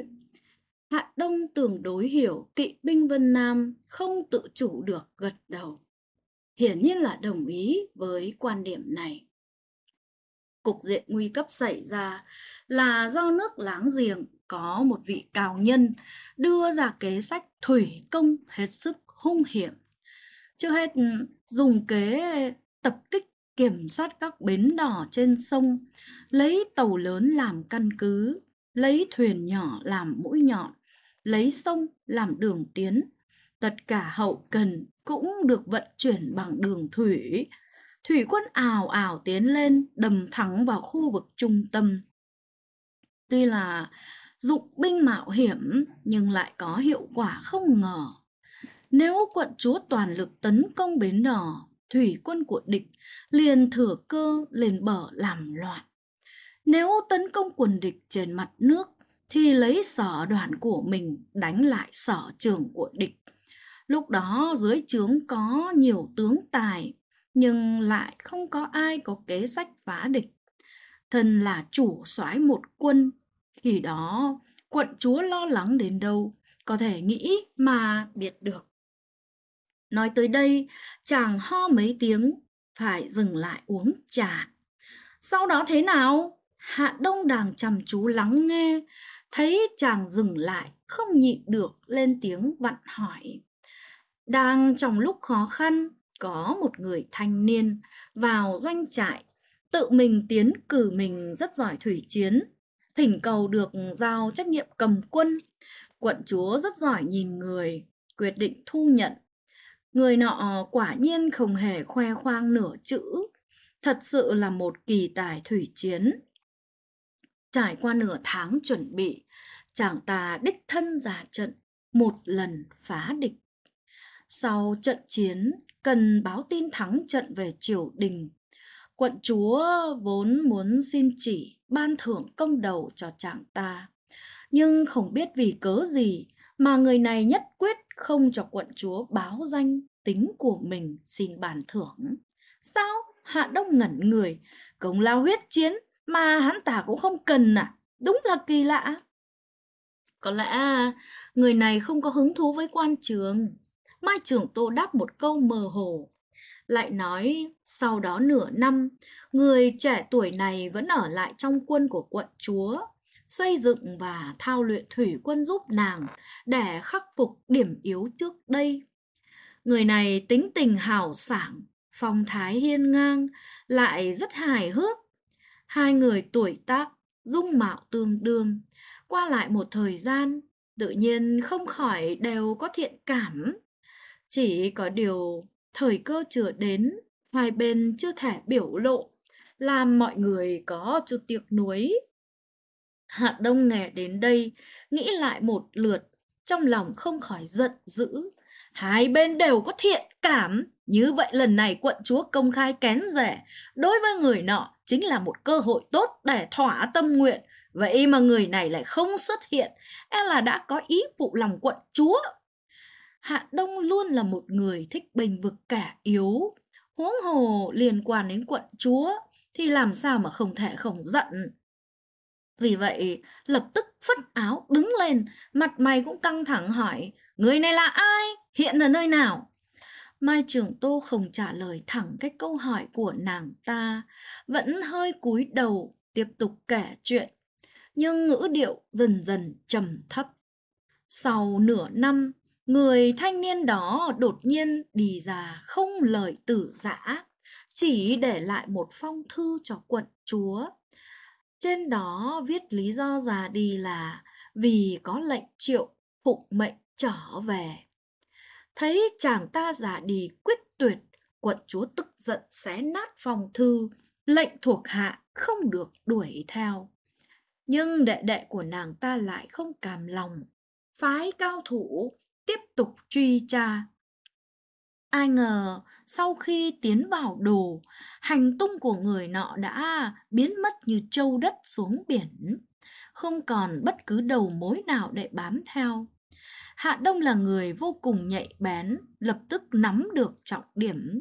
Hạ Đông tương đối hiểu kỵ binh Vân Nam, không tự chủ được gật đầu. Hiển nhiên là đồng ý với quan điểm này. Cục diện nguy cấp xảy ra là do nước láng giềng có một vị cao nhân đưa ra kế sách thủy công hết sức hung hiểm. Trước hết dùng kế tập kích kiểm soát các bến đò trên sông, lấy tàu lớn làm căn cứ, lấy thuyền nhỏ làm mũi nhọn, lấy sông làm đường tiến. Tất cả hậu cần cũng được vận chuyển bằng đường thủy. Thủy quân ào ào tiến lên, đâm thẳng vào khu vực trung tâm. Tuy là dụng binh mạo hiểm, nhưng lại có hiệu quả không ngờ. Nếu quận chúa toàn lực tấn công bến đò, thủy quân của địch liền thừa cơ lên bờ làm loạn. Nếu tấn công quân địch trên mặt nước, thì lấy sở đoàn của mình đánh lại sở trường của địch. Lúc đó dưới trướng có nhiều tướng tài, nhưng lại không có ai có kế sách phá địch. Thân là chủ soái một quân, khi đó quận chúa lo lắng đến đâu, có thể nghĩ mà biết được. Nói tới đây, chàng ho mấy tiếng, phải dừng lại uống trà. Sau đó thế nào? Hạ Đông đang chăm chú lắng nghe, thấy chàng dừng lại, không nhịn được lên tiếng vặn hỏi. Đang trong lúc khó khăn, có một người thanh niên vào doanh trại, tự mình tiến cử mình rất giỏi thủy chiến, thỉnh cầu được giao trách nhiệm cầm quân. Quận chúa rất giỏi nhìn người, quyết định thu nhận. Người nọ quả nhiên không hề khoe khoang nửa chữ, thật sự là một kỳ tài thủy chiến. Trải qua nửa tháng chuẩn bị, chàng ta đích thân ra trận, một lần phá địch. Sau trận chiến, cần báo tin thắng trận về triều đình. Quận chúa vốn muốn xin chỉ ban thưởng công đầu cho chàng ta, nhưng không biết vì cớ gì mà người này nhất quyết không cho quận chúa báo danh tính của mình xin ban thưởng. Sao? Hạ Đông ngẩn người, công lao huyết chiến mà hắn ta cũng không cần à? Đúng là kỳ lạ. Có lẽ người này không có hứng thú với quan trường. Mai Trường Tô đáp một câu mơ hồ, lại nói sau đó nửa năm, người trẻ tuổi này vẫn ở lại trong quân của quận chúa, xây dựng và thao luyện thủy quân giúp nàng để khắc phục điểm yếu trước đây. Người này tính tình hào sảng, phong thái hiên ngang, lại rất hài hước. Hai người tuổi tác, dung mạo tương đương, qua lại một thời gian, tự nhiên không khỏi đều có thiện cảm. Chỉ có điều thời cơ chưa đến, hai bên chưa thể biểu lộ, làm mọi người có chút tiếc nuối. Hạ Đông nghe đến đây, nghĩ lại một lượt, trong lòng không khỏi giận dữ. Hai bên đều có thiện cảm, như vậy lần này quận chúa công khai kén rẻ, đối với người nọ chính là một cơ hội tốt để thỏa tâm nguyện. Vậy mà người này lại không xuất hiện, e là đã có ý phụ lòng quận chúa. Hạ Đông luôn là một người thích bênh vực kẻ yếu, huống hồ liên quan đến quận chúa thì làm sao mà không thể không giận. Vì vậy, lập tức phất áo đứng lên, mặt mày cũng căng thẳng hỏi, người này là ai? Hiện ở nơi nào? Mai Trường Tô không trả lời thẳng cái câu hỏi của nàng ta, vẫn hơi cúi đầu, tiếp tục kể chuyện, nhưng ngữ điệu dần dần trầm thấp. Sau nửa năm, người thanh niên đó đột nhiên đi ra không lời từ giã, chỉ để lại một phong thư cho quận chúa. Trên đó viết lý do ra đi là vì có lệnh triệu phụng mệnh trở về. Thấy chàng ta ra đi quyết tuyệt, quận chúa tức giận xé nát phong thư, lệnh thuộc hạ không được đuổi theo. Nhưng đệ đệ của nàng ta lại không cam lòng, phái cao thủ tiếp tục truy tra. Ai ngờ sau khi tiến vào đồ, hành tung của người nọ đã biến mất như trâu đất xuống biển, không còn bất cứ đầu mối nào để bám theo. Hạ Đông là người vô cùng nhạy bén, lập tức nắm được trọng điểm.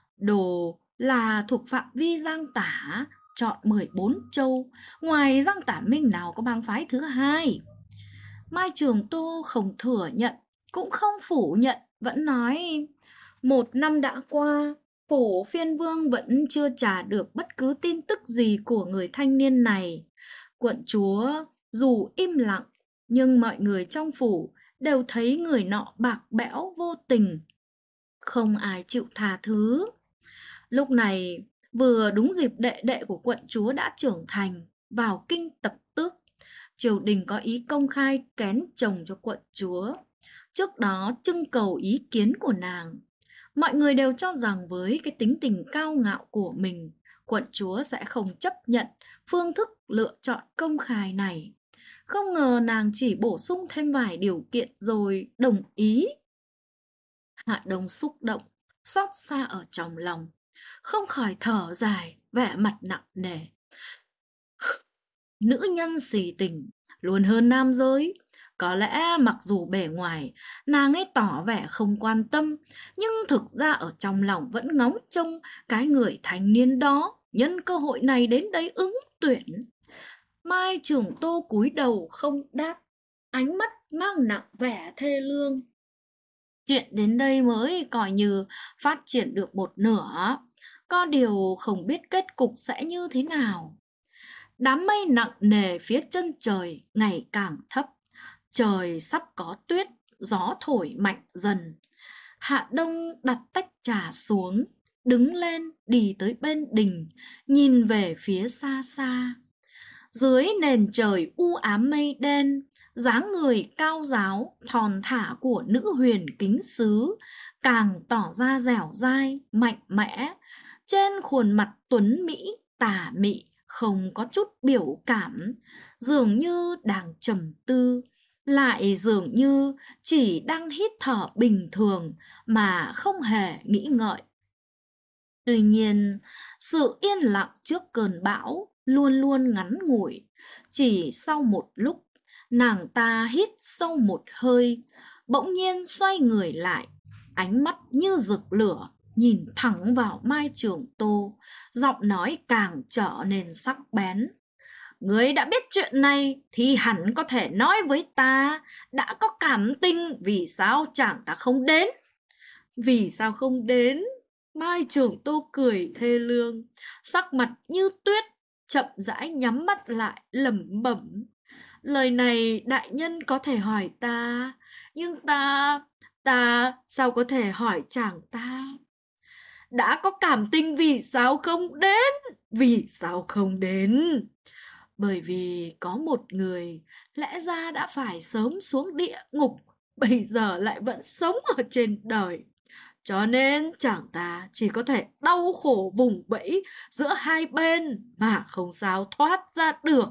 Đồ là thuộc phạm vi Giang Tả, chọn 14 châu, ngoài Giang Tả Minh nào có bang phái thứ hai. Mai Trường Tô không thừa nhận, cũng không phủ nhận, vẫn nói, một năm đã qua, phủ phiên vương vẫn chưa trả được bất cứ tin tức gì của người thanh niên này. Quận chúa dù im lặng, nhưng mọi người trong phủ đều thấy người nọ bạc bẽo vô tình, không ai chịu tha thứ. Lúc này vừa đúng dịp đệ đệ của quận chúa đã trưởng thành, vào kinh tập tước, triều đình có ý công khai kén chồng cho quận chúa. Trước đó trưng cầu ý kiến của nàng. Mọi người đều cho rằng với cái tính tình cao ngạo của mình, quận chúa sẽ không chấp nhận phương thức lựa chọn công khai này. Không ngờ nàng chỉ bổ sung thêm vài điều kiện rồi đồng ý. Hạ Đông xúc động, xót xa ở trong lòng, không khỏi thở dài, vẻ mặt nặng nề. Nữ nhân xì tình, luôn hơn nam giới. Có lẽ mặc dù bề ngoài nàng ấy tỏ vẻ không quan tâm, nhưng thực ra ở trong lòng vẫn ngóng trông cái người thanh niên đó nhân cơ hội này đến đây ứng tuyển. Mai Trường Tô cúi đầu không đáp, ánh mắt mang nặng vẻ thê lương. Chuyện đến đây mới coi như phát triển được một nửa, có điều không biết kết cục sẽ như thế nào. Đám mây nặng nề phía chân trời ngày càng thấp, trời sắp có tuyết, gió thổi mạnh dần. Hạ Đông đặt tách trà xuống, đứng lên đi tới bên đình, nhìn về phía xa xa. Dưới nền trời u ám mây đen, dáng người cao ráo, thon thả của nữ huyền kính sứ càng tỏ ra dẻo dai, mạnh mẽ. Trên khuôn mặt tuấn mỹ, tà mị, không có chút biểu cảm, dường như đang trầm tư, lại dường như chỉ đang hít thở bình thường mà không hề nghĩ ngợi. Tuy nhiên, sự yên lặng trước cơn bão luôn luôn ngắn ngủi. Chỉ sau một lúc, nàng ta hít sâu một hơi, bỗng nhiên xoay người lại, ánh mắt như rực lửa, nhìn thẳng vào Mai Trường Tô, giọng nói càng trở nên sắc bén. Ngươi đã biết chuyện này thì hẳn có thể nói với ta, đã có cảm tình vì sao chàng ta không đến? Vì sao không đến? Mai Trường Tô cười thê lương, sắc mặt như tuyết, chậm rãi nhắm mắt lại lẩm bẩm. Lời này đại nhân có thể hỏi ta, nhưng ta sao có thể hỏi chàng ta? Đã có cảm tình vì sao không đến? Vì sao không đến? Bởi vì có một người lẽ ra đã phải sớm xuống địa ngục, bây giờ lại vẫn sống ở trên đời. Cho nên chàng ta chỉ có thể đau khổ vùng vẫy giữa hai bên mà không sao thoát ra được.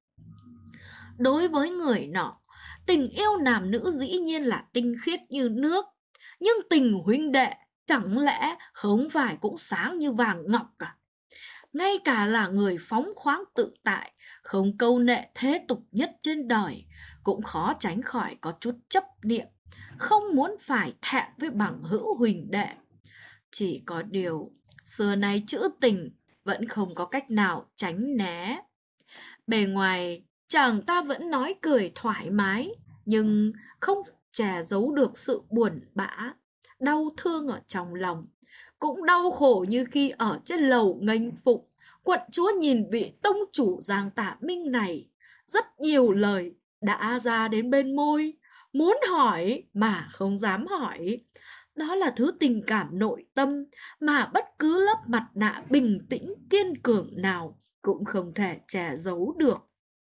Đối với người nọ, tình yêu nam nữ dĩ nhiên là tinh khiết như nước, nhưng tình huynh đệ chẳng lẽ không phải cũng sáng như vàng ngọc à? Ngay cả là người phóng khoáng tự tại, không câu nệ thế tục nhất trên đời, cũng khó tránh khỏi có chút chấp niệm, không muốn phải thẹn với bằng hữu huỳnh đệ. Chỉ có điều, xưa nay chữ tình vẫn không có cách nào tránh né. Bề ngoài, chàng ta vẫn nói cười thoải mái, nhưng không che giấu được sự buồn bã, đau thương ở trong lòng. Cũng đau khổ như khi ở trên lầu nghênh phục, quận chúa nhìn vị tông chủ Giang Tả Minh này, rất nhiều lời đã ra đến bên môi, muốn hỏi mà không dám hỏi. Đó là thứ tình cảm nội tâm mà bất cứ lớp mặt nạ bình tĩnh kiên cường nào cũng không thể che giấu được.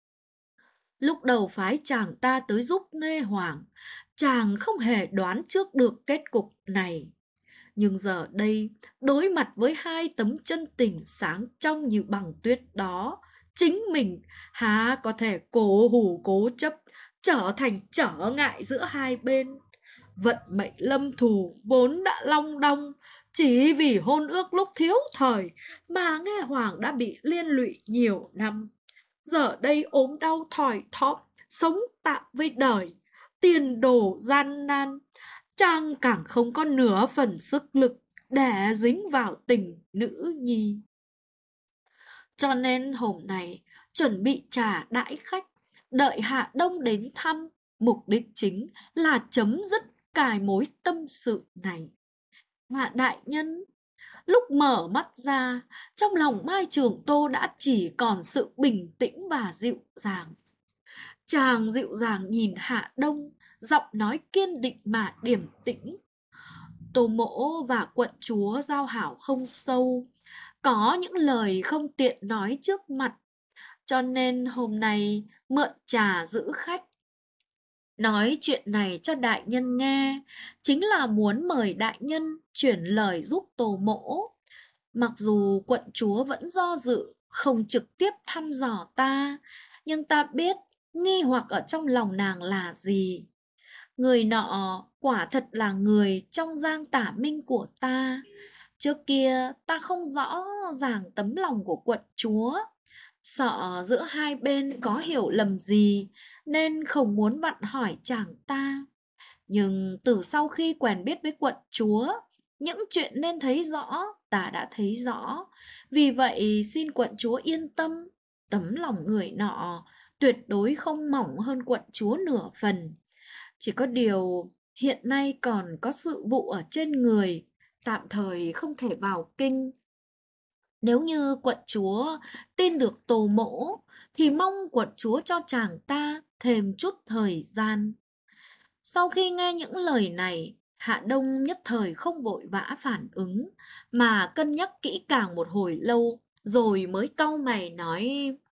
Lúc đầu phái chàng ta tới giúp Nghê Hoàng, chàng không hề đoán trước được kết cục này. Nhưng giờ đây, đối mặt với hai tấm chân tình sáng trong như bằng tuyết đó, chính mình há có thể cố hủ cố chấp, trở thành trở ngại giữa hai bên. Vận mệnh lâm thù vốn đã long đong, chỉ vì hôn ước lúc thiếu thời mà Nghe Hoàng đã bị liên lụy nhiều năm. Giờ đây ốm đau thoi thóp, sống tạm với đời, tiền đồ gian nan, chàng càng không có nửa phần sức lực để dính vào tình nữ nhi. Cho nên hôm nay chuẩn bị trà đãi khách, đợi Hạ Đông đến thăm, mục đích chính là chấm dứt cài mối tâm sự này. Hạ đại nhân, lúc mở mắt ra, trong lòng Mai Trường Tô đã chỉ còn sự bình tĩnh và dịu dàng. Chàng dịu dàng nhìn Hạ Đông, giọng nói kiên định mà điềm tĩnh. Tô mỗ và quận chúa giao hảo không sâu, có những lời không tiện nói trước mặt, cho nên hôm nay mượn trà giữ khách. Nói chuyện này cho đại nhân nghe, chính là muốn mời đại nhân chuyển lời giúp Tô mỗ. Mặc dù quận chúa vẫn do dự, không trực tiếp thăm dò ta, nhưng ta biết nghi hoặc ở trong lòng nàng là gì. Người nọ quả thật là người trong Giang Tả Minh của ta. Trước kia ta không rõ ràng tấm lòng của quận chúa, sợ giữa hai bên có hiểu lầm gì nên không muốn vặn hỏi chàng ta. Nhưng từ sau khi quen biết với quận chúa, những chuyện nên thấy rõ ta đã thấy rõ. Vì vậy xin quận chúa yên tâm, tấm lòng người nọ tuyệt đối không mỏng hơn quận chúa nửa phần. Chỉ có điều hiện nay còn có sự vụ ở trên người, tạm thời không thể vào kinh. Nếu như quận chúa tin được Tô mỗ, thì mong quận chúa cho chàng ta thêm chút thời gian. Sau khi nghe những lời này, Hạ Đông nhất thời không vội vã phản ứng, mà cân nhắc kỹ càng một hồi lâu, rồi mới cau mày nói: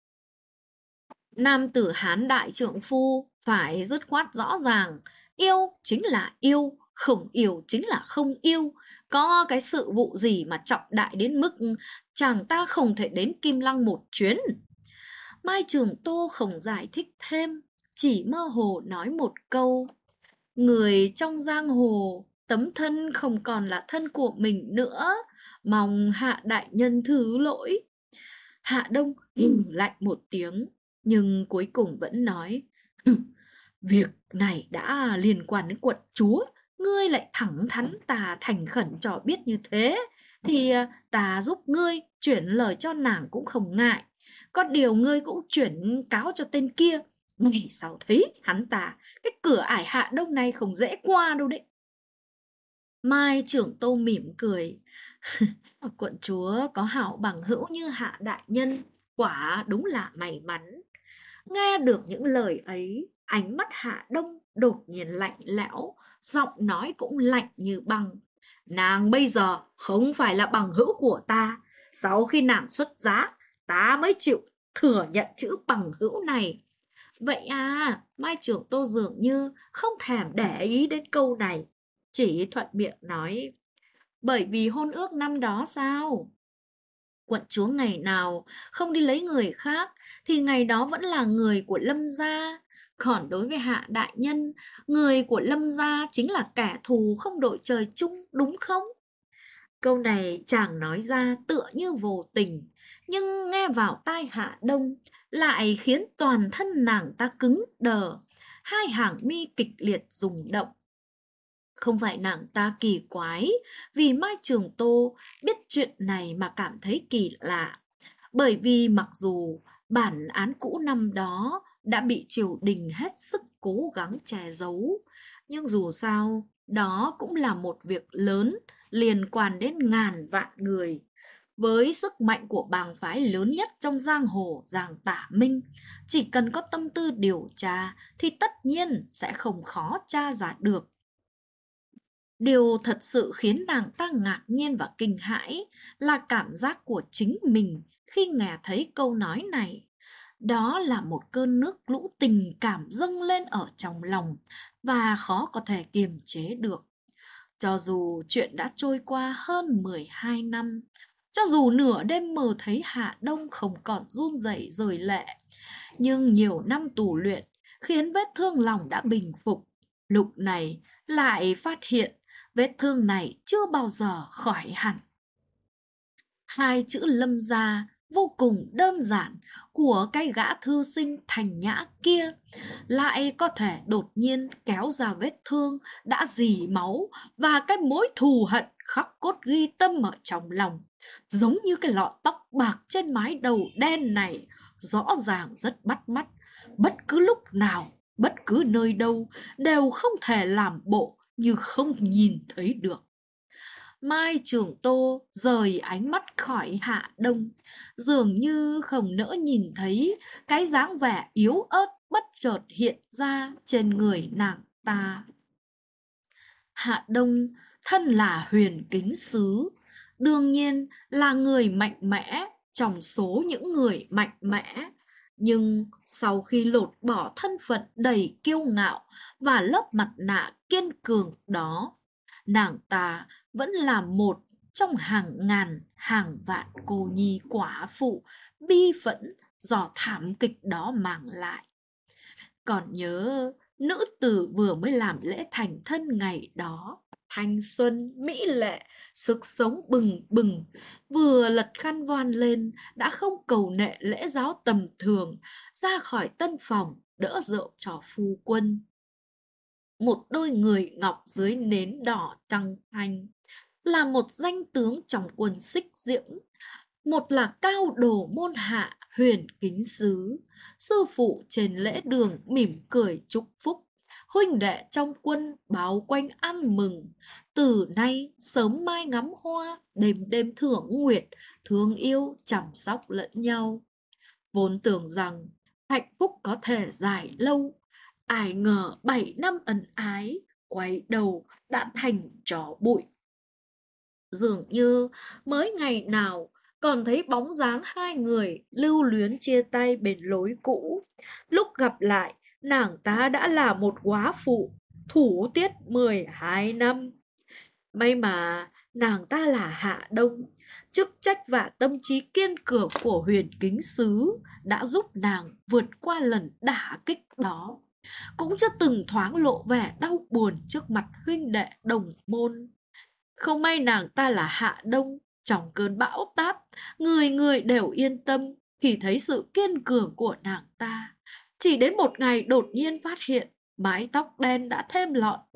Nam tử Hán đại trượng phu phải dứt khoát rõ ràng, yêu chính là yêu, không yêu chính là không yêu. Có cái sự vụ gì mà trọng đại đến mức chàng ta không thể đến Kim Lăng một chuyến? Mai Trường Tô không giải thích thêm, chỉ mơ hồ nói một câu: người trong giang hồ, tấm thân không còn là thân của mình nữa, mong Hạ đại nhân thứ lỗi. Hạ Đông lạnh một tiếng, nhưng cuối cùng vẫn nói: việc này đã liên quan đến quận chúa, ngươi lại thẳng thắn ta thành khẩn cho biết như thế, thì ta giúp ngươi chuyển lời cho nàng cũng không ngại. Có điều ngươi cũng chuyển cáo cho tên kia, ngày sau thấy hắn ta, cái cửa ải Hạ Đông này không dễ qua đâu đấy. Mai trưởng Tô mỉm cười. Quận chúa có hảo bằng hữu như Hạ đại nhân, quả đúng là may mắn. Nghe được những lời ấy, ánh mắt Hạ Đông đột nhiên lạnh lẽo, giọng nói cũng lạnh như băng. Nàng bây giờ không phải là bằng hữu của ta, sau khi nàng xuất giá, ta mới chịu thừa nhận chữ bằng hữu này. Vậy à, Mai trưởng Tô dường như không thèm để ý đến câu này, chỉ thuận miệng nói, bởi vì hôn ước năm đó sao? Quận chúa ngày nào không đi lấy người khác thì ngày đó vẫn là người của Lâm gia. Còn đối với Hạ đại nhân, người của Lâm gia chính là kẻ thù không đội trời chung, đúng không? Câu này chàng nói ra tựa như vô tình, nhưng nghe vào tai Hạ Đông lại khiến toàn thân nàng ta cứng đờ, hai hàng mi kịch liệt rung động. Không phải nàng ta kỳ quái vì Mai Trường Tô biết chuyện này mà cảm thấy kỳ lạ, bởi vì mặc dù bản án cũ năm đó đã bị triều đình hết sức cố gắng che giấu, nhưng dù sao đó cũng là một việc lớn liên quan đến ngàn vạn người. Với sức mạnh của bang phái lớn nhất trong giang hồ Giang Tả Minh, chỉ cần có tâm tư điều tra thì tất nhiên sẽ không khó tra ra được. Điều thật sự khiến nàng ta ngạc nhiên và kinh hãi là cảm giác của chính mình khi nghe thấy câu nói này. Đó là một cơn nước lũ tình cảm dâng lên ở trong lòng và khó có thể kiềm chế được. Cho dù chuyện đã trôi qua hơn 12 năm, cho dù nửa đêm mơ thấy Hạ Đông không còn run rẩy rơi lệ, nhưng nhiều năm tù luyện khiến vết thương lòng đã bình phục. Lúc này lại phát hiện vết thương này chưa bao giờ khỏi hẳn. Hai chữ Lâm gia vô cùng đơn giản của cái gã thư sinh thành nhã kia lại có thể đột nhiên kéo ra vết thương đã rỉ máu và cái mối thù hận khắc cốt ghi tâm ở trong lòng. Giống như cái lọn tóc bạc trên mái đầu đen này, rõ ràng rất bắt mắt. Bất cứ lúc nào, bất cứ nơi đâu đều không thể làm bộ như không nhìn thấy được. Mai Trường Tô rời ánh mắt khỏi Hạ Đông, dường như không nỡ nhìn thấy cái dáng vẻ yếu ớt bất chợt hiện ra trên người nàng ta. Hạ Đông thân là huyền kính sứ, đương nhiên là người mạnh mẽ trong số những người mạnh mẽ. Nhưng sau khi lột bỏ thân phận đầy kiêu ngạo và lớp mặt nạ kiên cường đó, nàng ta vẫn là một trong hàng ngàn hàng vạn cô nhi quả phụ bi phẫn do thảm kịch đó mang lại. Còn nhớ nữ tử vừa mới làm lễ thành thân ngày đó, thanh xuân, mỹ lệ, sức sống bừng bừng, vừa lật khăn voan lên đã không cầu nệ lễ giáo tầm thường, ra khỏi tân phòng đỡ rượu cho phu quân. Một đôi người ngọc dưới nến đỏ trăng thanh, là một danh tướng trong quân Xích Diễm, một là cao đồ môn hạ huyền kính sứ. Sư phụ trên lễ đường mỉm cười chúc phúc, huynh đệ trong quân báo quanh ăn mừng. Từ nay sớm mai ngắm hoa, đêm đêm thưởng nguyệt, thương yêu chăm sóc lẫn nhau. Vốn tưởng rằng hạnh phúc có thể dài lâu, ai ngờ 7 năm ân ái quay đầu đã thành trò bụi. Dường như mới ngày nào còn thấy bóng dáng hai người lưu luyến chia tay bên lối cũ. Lúc gặp lại, nàng ta đã là một góa phụ, thủ tiết 12 năm. May mà nàng ta là Hạ Đông, chức trách và tâm trí kiên cường của huyền kính sứ đã giúp nàng vượt qua lần đả kích đó. Cũng chưa từng thoáng lộ vẻ đau buồn trước mặt huynh đệ đồng môn. Không may nàng ta là Hạ Đông, trong cơn bão táp, người người đều yên tâm khi thấy sự kiên cường của nàng ta. Chỉ đến một ngày đột nhiên phát hiện mái tóc đen đã thêm lọn bạc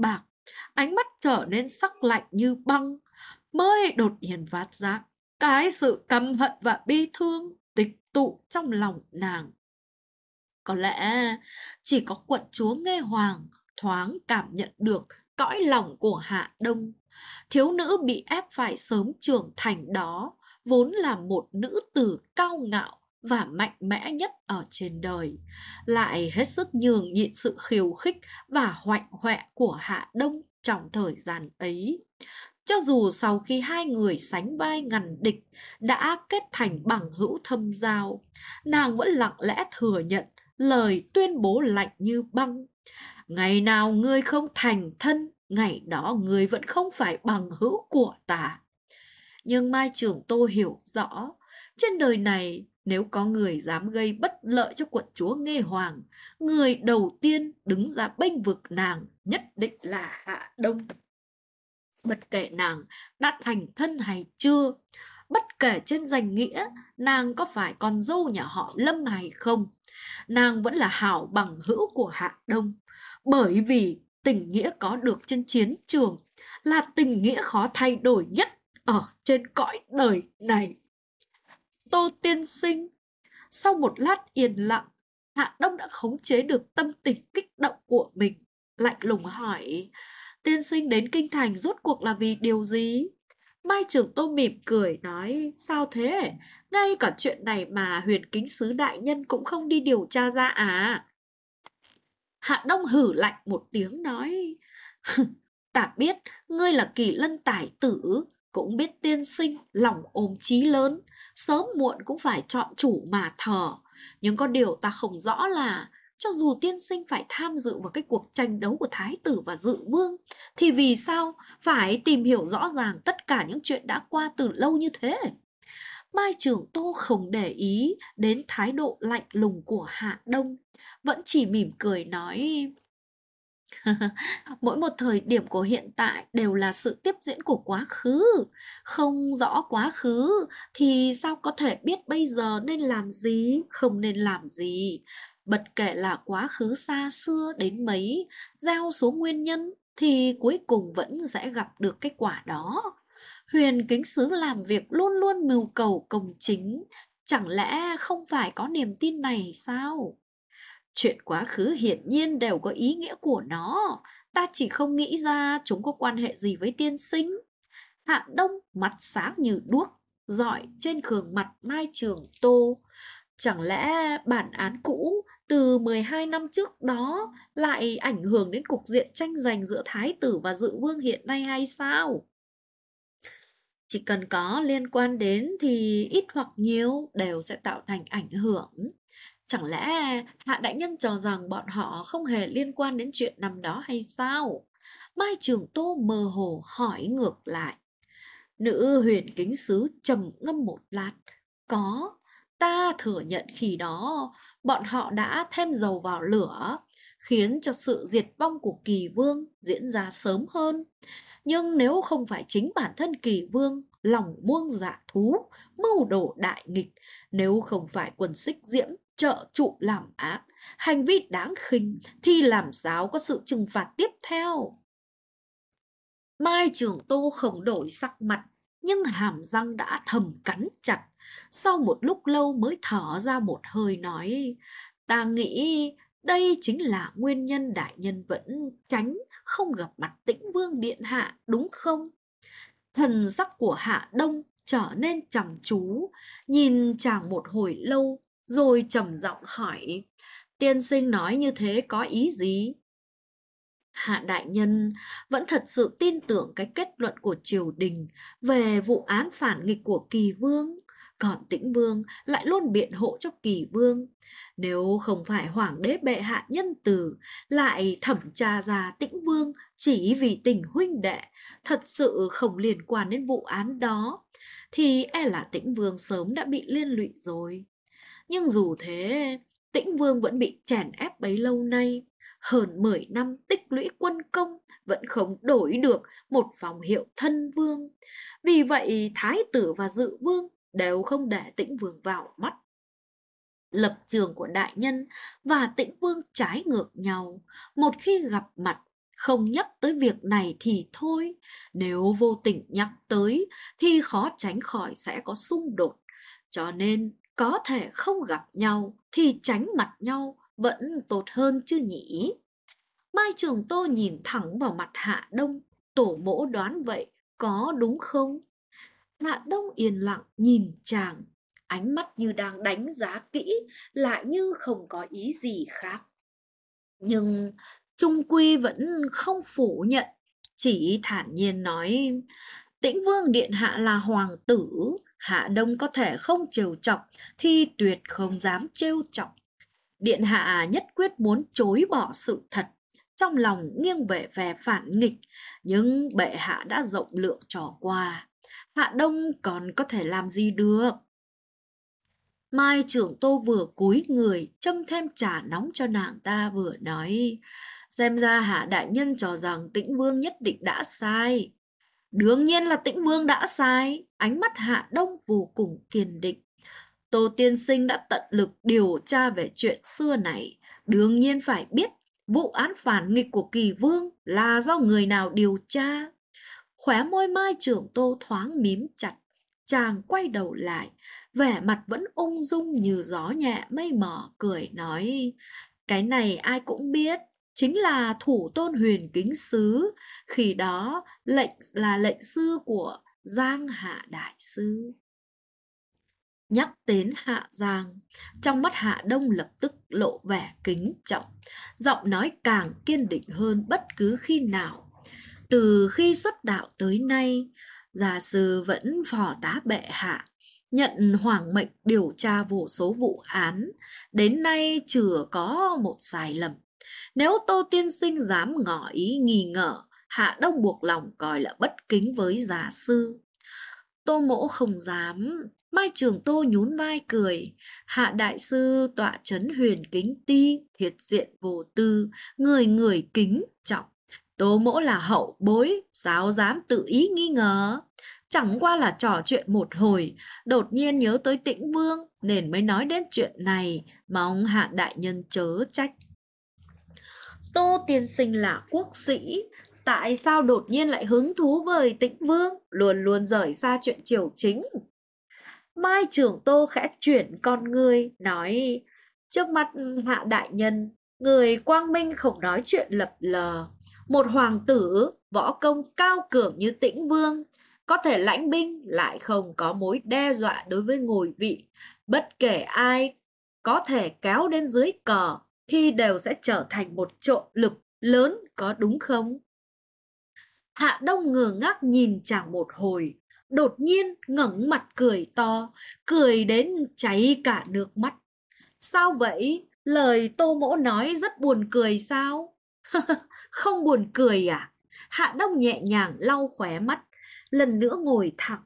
ánh mắt trở nên sắc lạnh như băng, mới đột nhiên phát giác cái sự căm hận và bi thương tích tụ trong lòng nàng. Có lẽ chỉ có quận chúa Nghe Hoàng thoáng cảm nhận được cõi lòng của Hạ Đông. Thiếu nữ bị ép phải sớm trưởng thành đó vốn là một nữ tử cao ngạo và mạnh mẽ nhất ở trên đời, lại hết sức nhường nhịn sự khiêu khích và hoạnh hoẹ của Hạ Đông trong thời gian ấy. Cho dù sau khi hai người sánh vai ngăn địch đã kết thành bằng hữu thâm giao, nàng vẫn lặng lẽ thừa nhận lời tuyên bố lạnh như băng. Ngày nào ngươi không thành thân, ngày đó ngươi vẫn không phải bằng hữu của ta. Nhưng Mai Trường Tô hiểu rõ, trên đời này nếu có người dám gây bất lợi cho quận chúa Nghê Hoàng, người đầu tiên đứng ra bênh vực nàng nhất định là Hạ Đông. Bất kể nàng đã thành thân hay chưa, bất kể trên danh nghĩa nàng có phải con dâu nhà họ Lâm hay không, nàng vẫn là hảo bằng hữu của Hạ Đông. Bởi vì tình nghĩa có được trên chiến trường là tình nghĩa khó thay đổi nhất ở trên cõi đời này. Tô tiên sinh. Sau một lát yên lặng, Hạ Đông đã khống chế được tâm tình kích động của mình, lạnh lùng hỏi: tiên sinh đến kinh thành rốt cuộc là vì điều gì? Mai Trường Tô mỉm cười nói: sao thế? Ngay cả chuyện này mà Huyền Kính Sứ đại nhân cũng không đi điều tra ra à? Hạ Đông hử lạnh một tiếng nói: ta biết ngươi là Kỳ Lân tài tử, cũng biết tiên sinh lòng ôm chí lớn, sớm muộn cũng phải chọn chủ mà thờ. Nhưng có điều ta không rõ là cho dù tiên sinh phải tham dự vào cái cuộc tranh đấu của Thái tử và Dự Vương, thì vì sao phải tìm hiểu rõ ràng tất cả những chuyện đã qua từ lâu như thế? Mai Trường Tô không để ý đến thái độ lạnh lùng của Hạ Đông, vẫn chỉ mỉm cười nói: mỗi một thời điểm của hiện tại đều là sự tiếp diễn của quá khứ. Không rõ quá khứ thì sao có thể biết bây giờ nên làm gì, không nên làm gì. Bất kể là quá khứ xa xưa đến mấy, gieo số nguyên nhân thì cuối cùng vẫn sẽ gặp được kết quả đó. Huyền Kính Sứ làm việc luôn luôn mưu cầu công chính, chẳng lẽ không phải có niềm tin này sao? Chuyện quá khứ hiển nhiên đều có ý nghĩa của nó, ta chỉ không nghĩ ra chúng có quan hệ gì với tiên sinh. Hạ Đông mặt sáng như đuốc, dọi trên gương mặt Mai Trường Tô. Chẳng lẽ bản án cũ từ 12 năm trước đó lại ảnh hưởng đến cục diện tranh giành giữa Thái tử và Dự Vương hiện nay hay sao? Chỉ cần có liên quan đến thì ít hoặc nhiều đều sẽ tạo thành ảnh hưởng. Chẳng lẽ Hạ đại nhân cho rằng bọn họ không hề liên quan đến chuyện năm đó hay sao? Mai Trường Tô mơ hồ hỏi ngược lại. Nữ Huyền Kính Sứ trầm ngâm một lát. Có, ta thừa nhận khi đó bọn họ đã thêm dầu vào lửa, khiến cho sự diệt vong của Kỳ Vương diễn ra sớm hơn. Nhưng nếu không phải chính bản thân Kỳ Vương lòng buông dạ thú, mưu đồ đại nghịch, nếu không phải quần Xích Diễm trợ trụ làm ác, hành vi đáng khinh, thì làm sao có sự trừng phạt tiếp theo? Mai Trường Tô không đổi sắc mặt, nhưng hàm răng đã thầm cắn chặt. Sau một lúc lâu mới thở ra một hơi nói: ta nghĩ đây chính là nguyên nhân đại nhân vẫn tránh không gặp mặt Tĩnh Vương điện hạ, đúng không? Thần sắc của Hạ Đông trở nên trầm chú, nhìn chàng một hồi lâu, rồi trầm giọng hỏi: tiên sinh nói như thế có ý gì? Hạ đại nhân vẫn thật sự tin tưởng cái kết luận của triều đình về vụ án phản nghịch của Kỳ Vương, còn Tĩnh Vương lại luôn biện hộ cho Kỳ Vương. Nếu không phải Hoàng đế bệ hạ nhân từ lại thẩm tra ra Tĩnh Vương chỉ vì tình huynh đệ, thật sự không liên quan đến vụ án đó, thì e là Tĩnh Vương sớm đã bị liên lụy rồi. Nhưng dù thế, Tĩnh Vương vẫn bị chèn ép bấy lâu nay. Hơn 10 năm tích lũy quân công vẫn không đổi được một vòng hiệu thân vương. Vì vậy Thái tử và Dự Vương đều không để Tĩnh Vương vào mắt. Lập trường của đại nhân và Tĩnh Vương trái ngược nhau. Một khi gặp mặt, không nhắc tới việc này thì thôi, nếu vô tình nhắc tới thì khó tránh khỏi sẽ có xung đột. Cho nên có thể không gặp nhau thì tránh mặt nhau vẫn tốt hơn chứ nhỉ? Mai Trường Tô nhìn thẳng vào mặt Hạ Đông, tổ mỗ đoán vậy, có đúng không? Hạ Đông yên lặng nhìn chàng, ánh mắt như đang đánh giá kỹ, lại như không có ý gì khác. Nhưng Trung Quy vẫn không phủ nhận, chỉ thản nhiên nói, Tĩnh Vương Điện Hạ là hoàng tử, Hạ Đông có thể không trêu chọc, thì tuyệt không dám trêu chọc. Điện Hạ nhất quyết muốn chối bỏ sự thật, trong lòng nghiêng về vẻ phản nghịch, nhưng bệ hạ đã rộng lượng trò qua. Hạ Đông còn có thể làm gì được? Mai Trưởng Tô vừa cúi người châm thêm trà nóng cho nàng ta vừa nói, xem ra Hạ đại nhân cho rằng Tĩnh Vương nhất định đã sai. Đương nhiên là Tĩnh Vương đã sai, ánh mắt Hạ Đông vô cùng kiên định. Tô tiên sinh đã tận lực điều tra về chuyện xưa này, đương nhiên phải biết vụ án phản nghịch của Kỳ Vương là do người nào điều tra. Khóe môi Mai Trưởng Tô thoáng mím chặt, chàng quay đầu lại, vẻ mặt vẫn ung dung như gió nhẹ mây mờ, cười nói, cái này ai cũng biết, chính là Thủ Tôn Huyền Kính Sứ, khi đó lệnh là lệnh sư của Giang Hạ Đại Sư. Nhắc đến Hạ Giang, trong mắt Hạ Đông lập tức lộ vẻ kính trọng, giọng nói càng kiên định hơn bất cứ khi nào. Từ khi xuất đạo tới nay, gia sư vẫn phò tá bệ hạ, nhận hoàng mệnh điều tra vô số vụ án, đến nay chưa có một sai lầm. Nếu Tô tiên sinh dám ngỏ ý nghi ngờ, Hạ Đông buộc lòng coi là bất kính với gia sư. Tô mỗ không dám. Mai Trường Tô nhún vai cười, Hạ đại sư tọa trấn Huyền Kính Ti, thiệt diện vô tư, người người kính trọng. Tô mỗ là hậu bối, sao dám tự ý nghi ngờ. Chẳng qua là trò chuyện một hồi, đột nhiên nhớ tới Tĩnh Vương, nên mới nói đến chuyện này, mong Hạ đại nhân chớ trách. Tô tiên sinh là quốc sĩ, tại sao đột nhiên lại hứng thú với Tĩnh Vương, luôn luôn rời xa chuyện triều chính? Mai Trường Tô khẽ chuyển con ngươi, nói, trước mặt Hạ đại nhân, người quang minh không nói chuyện lập lờ. Một hoàng tử, võ công cao cường như Tĩnh Vương, có thể lãnh binh lại không có mối đe dọa đối với ngôi vị. Bất kể ai có thể kéo đến dưới cờ, thì đều sẽ trở thành một trộn lực lớn, có đúng không? Hạ Đông ngơ ngác nhìn chàng một hồi, đột nhiên ngẩng mặt cười to, cười đến cháy cả nước mắt. Sao vậy? Lời Tô mỗ nói rất buồn cười sao? Không buồn cười à? Hạ Đông nhẹ nhàng lau khóe mắt, lần nữa ngồi thẳng.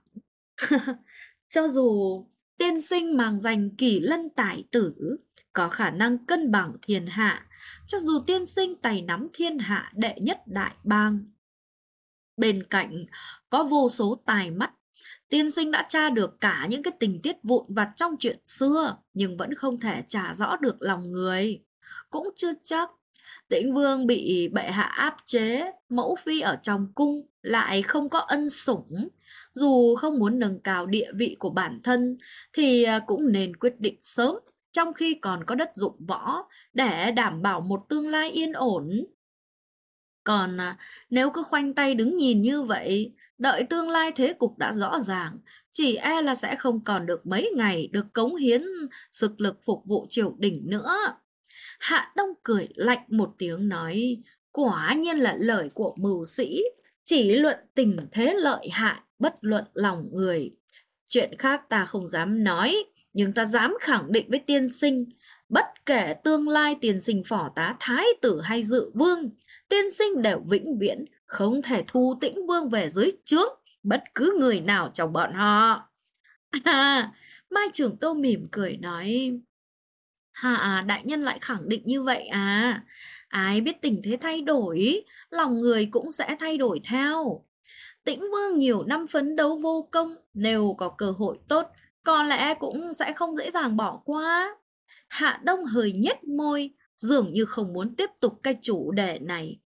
Cho dù tiên sinh màng giành kỷ lân tài tử, có khả năng cân bằng thiên hạ, cho dù tiên sinh tay nắm thiên hạ đệ nhất đại bang, bên cạnh có vô số tài mắt, tiên sinh đã tra được cả những cái tình tiết vụn vặt trong chuyện xưa, nhưng vẫn không thể trả rõ được lòng người. Cũng chưa chắc. Tĩnh Vương bị bệ hạ áp chế, mẫu phi ở trong cung lại không có ân sủng. Dù không muốn nâng cao địa vị của bản thân thì cũng nên quyết định sớm, trong khi còn có đất dụng võ, để đảm bảo một tương lai yên ổn. Còn nếu cứ khoanh tay đứng nhìn như vậy, đợi tương lai thế cục đã rõ ràng, chỉ e là sẽ không còn được mấy ngày được cống hiến sức lực phục vụ triều đình nữa. Hạ Đông cười lạnh một tiếng nói, quả nhiên là lời của mưu sĩ, chỉ luận tình thế lợi hại, bất luận lòng người. Chuyện khác ta không dám nói, nhưng ta dám khẳng định với tiên sinh, bất kể tương lai tiên sinh phò tá thái tử hay dự vương, tiên sinh đều vĩnh viễn không thể thu Tĩnh Vương về dưới trướng bất cứ người nào trong bọn họ. Mai Trường Tô mỉm cười nói, Hạ đại nhân lại khẳng định như vậy à? Ai biết tình thế thay đổi, lòng người cũng sẽ thay đổi theo. Tĩnh Vương nhiều năm phấn đấu vô công, nếu có cơ hội tốt, có lẽ cũng sẽ không dễ dàng bỏ qua. Hạ Đông hơi nhếch môi, dường như không muốn tiếp tục cái chủ đề này.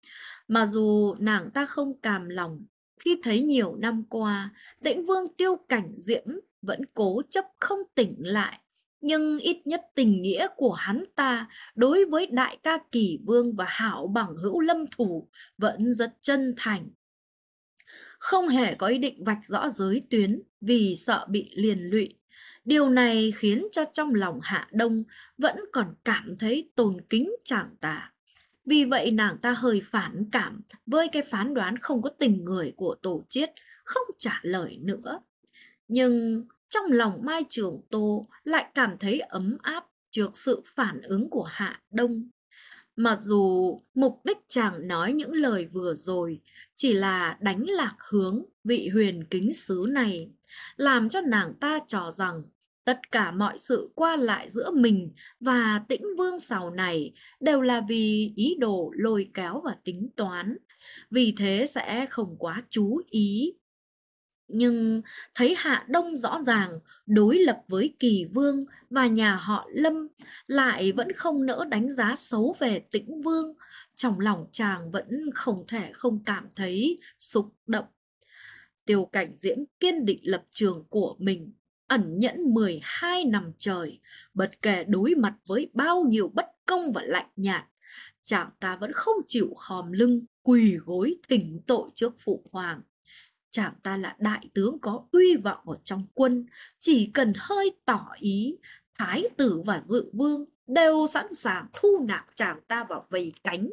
Mà dù nàng ta không cam lòng, khi thấy nhiều năm qua, Tĩnh Vương Tiêu Cảnh Diễm vẫn cố chấp không tỉnh lại, nhưng ít nhất tình nghĩa của hắn ta đối với đại ca Kỳ Vương và hảo bằng hữu Lâm Thủ vẫn rất chân thành. Không hề có ý định vạch rõ giới tuyến vì sợ bị liên lụy. Điều này khiến cho trong lòng Hạ Đông vẫn còn cảm thấy tôn kính chàng ta. Vì vậy nàng ta hơi phản cảm với cái phán đoán không có tình người của Tổ Chiết, không trả lời nữa. Nhưng trong lòng Mai Trường Tô lại cảm thấy ấm áp trước sự phản ứng của Hạ Đông. Mặc dù mục đích chàng nói những lời vừa rồi chỉ là đánh lạc hướng vị huyền kính sứ này, làm cho nàng ta cho rằng tất cả mọi sự qua lại giữa mình và Tĩnh Vương sau này đều là vì ý đồ lôi kéo và tính toán, vì thế sẽ không quá chú ý. Nhưng thấy Hạ Đông rõ ràng đối lập với Kỳ Vương và nhà họ Lâm, lại vẫn không nỡ đánh giá xấu về Tĩnh Vương, trong lòng chàng vẫn không thể không cảm thấy xúc động. Tiêu Cảnh Diễm kiên định lập trường của mình, ẩn nhẫn 12 năm trời, bất kể đối mặt với bao nhiêu bất công và lạnh nhạt, chàng ta vẫn không chịu khom lưng quỳ gối thỉnh tội trước phụ hoàng. Chàng ta là đại tướng có uy vọng ở trong quân, chỉ cần hơi tỏ ý, thái tử và dự vương đều sẵn sàng thu nạp chàng ta vào vây cánh.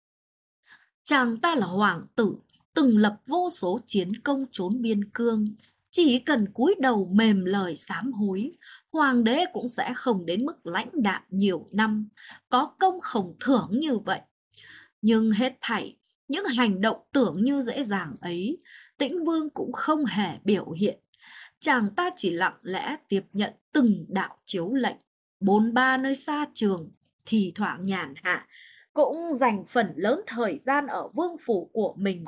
Chàng ta là hoàng tử, từng lập vô số chiến công trốn biên cương. Chỉ cần cúi đầu mềm lời sám hối, hoàng đế cũng sẽ không đến mức lãnh đạm nhiều năm, có công không thưởng như vậy. Nhưng hết thảy, những hành động tưởng như dễ dàng ấy, Tĩnh Vương cũng không hề biểu hiện. Chàng ta chỉ lặng lẽ tiếp nhận từng đạo chiếu lệnh, bôn ba nơi xa trường, thì thoảng nhàn hạ, cũng dành phần lớn thời gian ở vương phủ của mình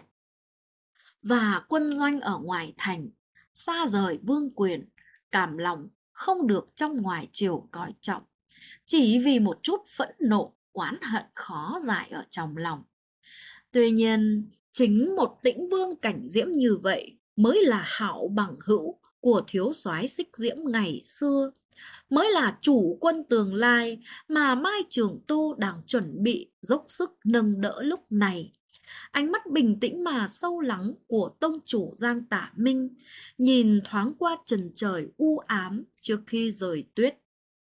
và quân doanh ở ngoài thành, xa rời vương quyền, cảm lòng không được trong ngoài triều coi trọng, chỉ vì một chút phẫn nộ, oán hận khó giải ở trong lòng. Tuy nhiên, chính một Tĩnh Vương Cảnh Diễm như vậy mới là hảo bằng hữu của thiếu soái Xích Diễm ngày xưa, mới là chủ quân tương lai mà Mai Trường Tô đang chuẩn bị dốc sức nâng đỡ lúc này. Ánh mắt bình tĩnh mà sâu lắng của tông chủ Giang Tả Minh nhìn thoáng qua trần trời u ám trước khi rời tuyết.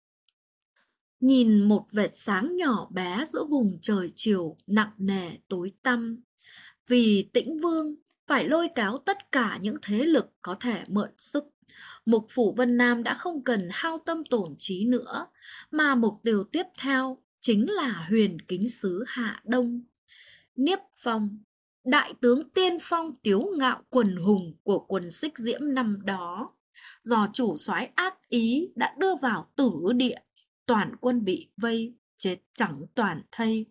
Nhìn một vệt sáng nhỏ bé giữa vùng trời chiều nặng nề tối tăm. Vì Tĩnh Vương phải lôi kéo tất cả những thế lực có thể mượn sức, Mục Phủ Vân Nam đã không cần hao tâm tổn trí nữa, mà mục tiêu tiếp theo chính là huyền kính sứ Hạ Đông. Niếp Phong, đại tướng tiên phong tiếu ngạo quần hùng của quân Xích Diễm năm đó, do chủ soái ác ý đã đưa vào tử địa, toàn quân bị vây, chết chẳng toàn thây.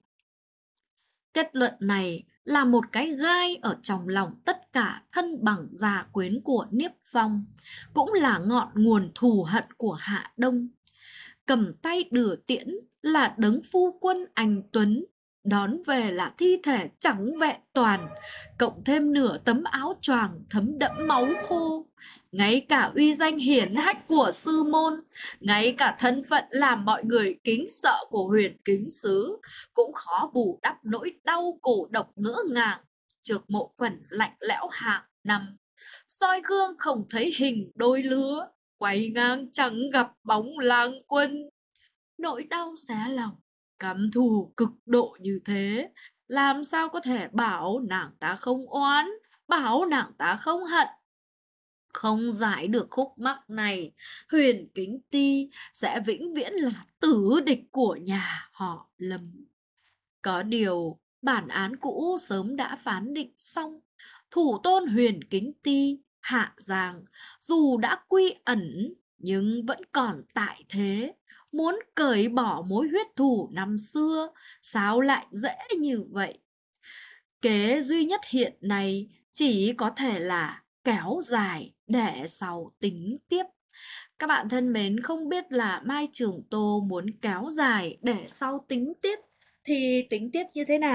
Kết luận này là một cái gai ở trong lòng tất cả thân bằng gia quyến của Niếp Phong, cũng là ngọn nguồn thù hận của Hạ Đông. Cầm tay đưa tiễn là đấng phu quân anh tuấn, đón về là thi thể trắng vẹn toàn, cộng thêm nửa tấm áo choàng thấm đẫm máu khô. Ngay cả uy danh hiển hách của sư môn, ngay cả thân phận làm mọi người kính sợ của huyền kính sứ, cũng khó bù đắp nỗi đau cổ độc ngỡ ngàng trước mộ phần lạnh lẽo hàng năm. Soi gương không thấy hình đôi lứa, quay ngang chẳng gặp bóng lang quân. Nỗi đau xé lòng, căm thù cực độ như thế, làm sao có thể bảo nàng ta không oán, bảo nàng ta không hận. Không giải được khúc mắc này, Huyền Kính Ti sẽ vĩnh viễn là tử địch của nhà họ Lâm. Có điều, bản án cũ sớm đã phán định xong. Thủ tôn Huyền Kính Ti, Hạ Giang, dù đã quy ẩn, nhưng vẫn còn tại thế. Muốn cởi bỏ mối huyết thù năm xưa, sao lại dễ như vậy? Kế duy nhất hiện nay chỉ có thể là kéo dài để sau tính tiếp. Các bạn thân mến, không biết là Mai Trường Tô muốn kéo dài để sau tính tiếp thì tính tiếp như thế nào?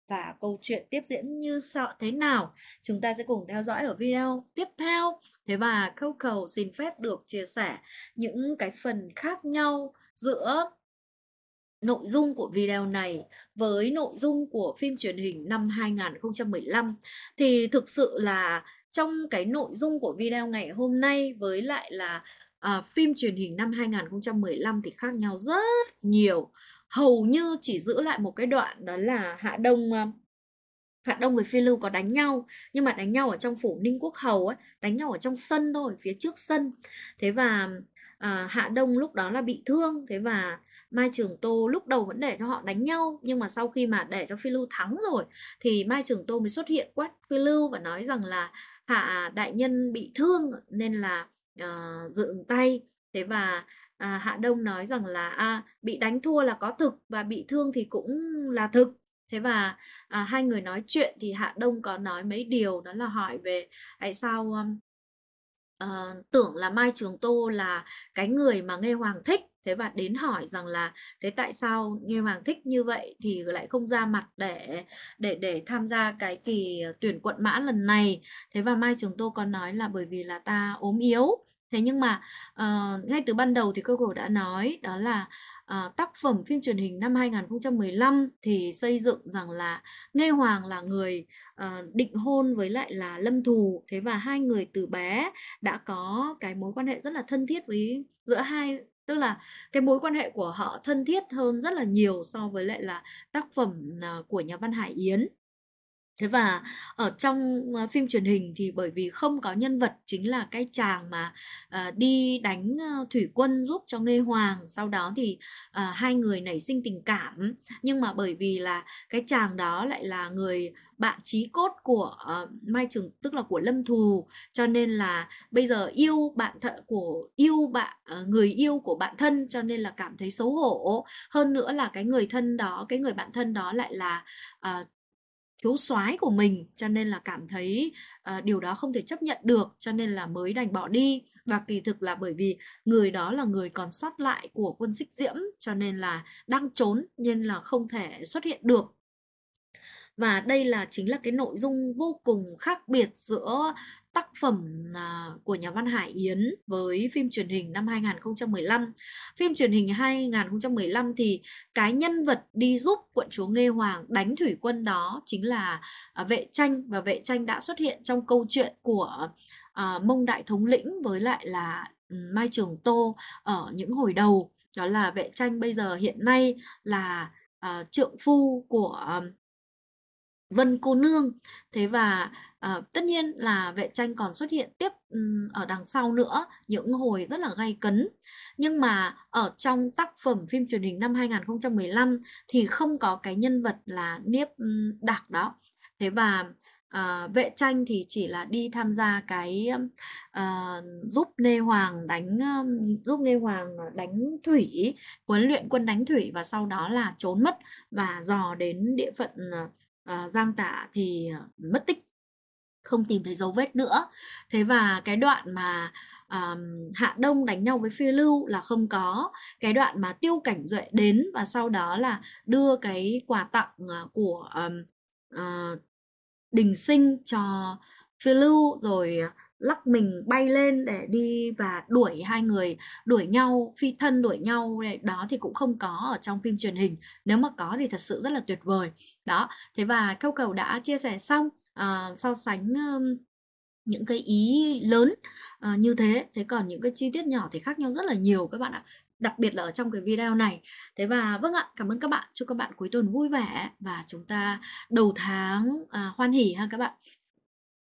và câu chuyện tiếp diễn như thế nào chúng ta sẽ cùng theo dõi ở video tiếp theo. Thế và Coco xin phép được chia sẻ những cái phần khác nhau giữa nội dung của video này với nội dung của phim truyền hình năm 2015. Thì thực sự là trong cái nội dung của video ngày hôm nay với lại là phim truyền hình năm 2015 thì khác nhau rất nhiều. Hầu như chỉ giữ lại một cái đoạn, đó là Hạ Đông với Phi Lưu có đánh nhau, nhưng mà đánh nhau ở trong phủ Ninh Quốc Hầu ấy, đánh nhau ở trong sân thôi, phía trước sân. Thế và Hạ Đông lúc đó là bị thương, thế và Mai Trường Tô lúc đầu vẫn để cho họ đánh nhau, nhưng mà sau khi mà để cho Phi Lưu thắng rồi thì Mai Trường Tô mới xuất hiện quát Phi Lưu và nói rằng là Hạ đại nhân bị thương nên là dừng tay. Thế và Hạ Đông nói rằng là bị đánh thua là có thực và bị thương thì cũng là thực. Thế và hai người nói chuyện thì Hạ Đông có nói mấy điều, đó là hỏi về tại sao tưởng là Mai Trường Tô là cái người mà Nghê Hoàng thích. Thế và đến hỏi rằng là thế tại sao Nghê Hoàng thích như vậy thì lại không ra mặt để tham gia cái kỳ tuyển quận mã lần này. Thế và Mai Trường Tô còn nói là bởi vì là ta ốm yếu. Thế nhưng mà ngay từ ban đầu thì Coco đã nói đó là tác phẩm phim truyền hình năm 2015 thì xây dựng rằng là Nghê Hoàng là người định hôn với lại là Lâm Thù. Thế và hai người từ bé đã có cái mối quan hệ rất là thân thiết với giữa hai, tức là cái mối quan hệ của họ thân thiết hơn rất là nhiều so với lại là tác phẩm của nhà văn Hải Yến. Thế và ở trong phim truyền hình thì bởi vì không có nhân vật chính là cái chàng mà đi đánh thủy quân giúp cho Nghê Hoàng, sau đó thì hai người nảy sinh tình cảm, nhưng mà bởi vì là cái chàng đó lại là người bạn chí cốt của Mai Trường, tức là của Lâm Thù, cho nên là bây giờ yêu bạn người yêu của bạn thân, cho nên là cảm thấy xấu hổ. Hơn nữa là cái người thân đó, cái người bạn thân đó lại là thiếu soái của mình, cho nên là cảm thấy điều đó không thể chấp nhận được, cho nên là mới đành bỏ đi. Và kỳ thực là bởi vì người đó là người còn sót lại của quân Xích Diễm, cho nên là đang trốn nên là không thể xuất hiện được. Và đây chính là cái nội dung vô cùng khác biệt giữa tác phẩm của nhà văn Hải Yến với phim truyền hình năm 2015. Phim truyền hình 2015 thì cái nhân vật đi giúp quận chúa Nghê Hoàng đánh thủy quân đó chính là Vệ Tranh, và Vệ Tranh đã xuất hiện trong câu chuyện của Mông Đại Thống Lĩnh với lại là Mai Trường Tô ở những hồi đầu. Đó là Vệ Tranh bây giờ hiện nay là trượng phu của Vân cô nương. Thế và tất nhiên là Vệ Tranh còn xuất hiện tiếp ở đằng sau nữa, những hồi rất là gay cấn. Nhưng mà ở trong tác phẩm phim truyền hình năm 2015 thì không có cái nhân vật là Niếp Đạc đó. Thế và Vệ Tranh thì chỉ là đi tham gia cái giúp Nghê Hoàng đánh thủy, huấn luyện quân đánh thủy, và sau đó là trốn mất và dò đến địa phận Giang Tả thì mất tích, không tìm thấy dấu vết nữa. Thế và cái đoạn mà Hạ Đông đánh nhau với Phi Lưu là không có. Cái đoạn mà Tiêu Cảnh Duệ đến và sau đó là đưa cái quà tặng của Đình Sinh cho Phi Lưu, rồi lắc mình bay lên để đi và đuổi hai người, đuổi nhau, phi thân đuổi nhau đó thì cũng không có ở trong phim truyền hình. Nếu mà có thì thật sự rất là tuyệt vời đó. Thế và Coco đã chia sẻ xong so sánh những cái ý lớn như thế. Thế còn những cái chi tiết nhỏ thì khác nhau rất là nhiều các bạn ạ, đặc biệt là ở trong cái video này. Thế và vâng ạ, cảm ơn các bạn, chúc các bạn cuối tuần vui vẻ và chúng ta đầu tháng hoan hỉ ha các bạn.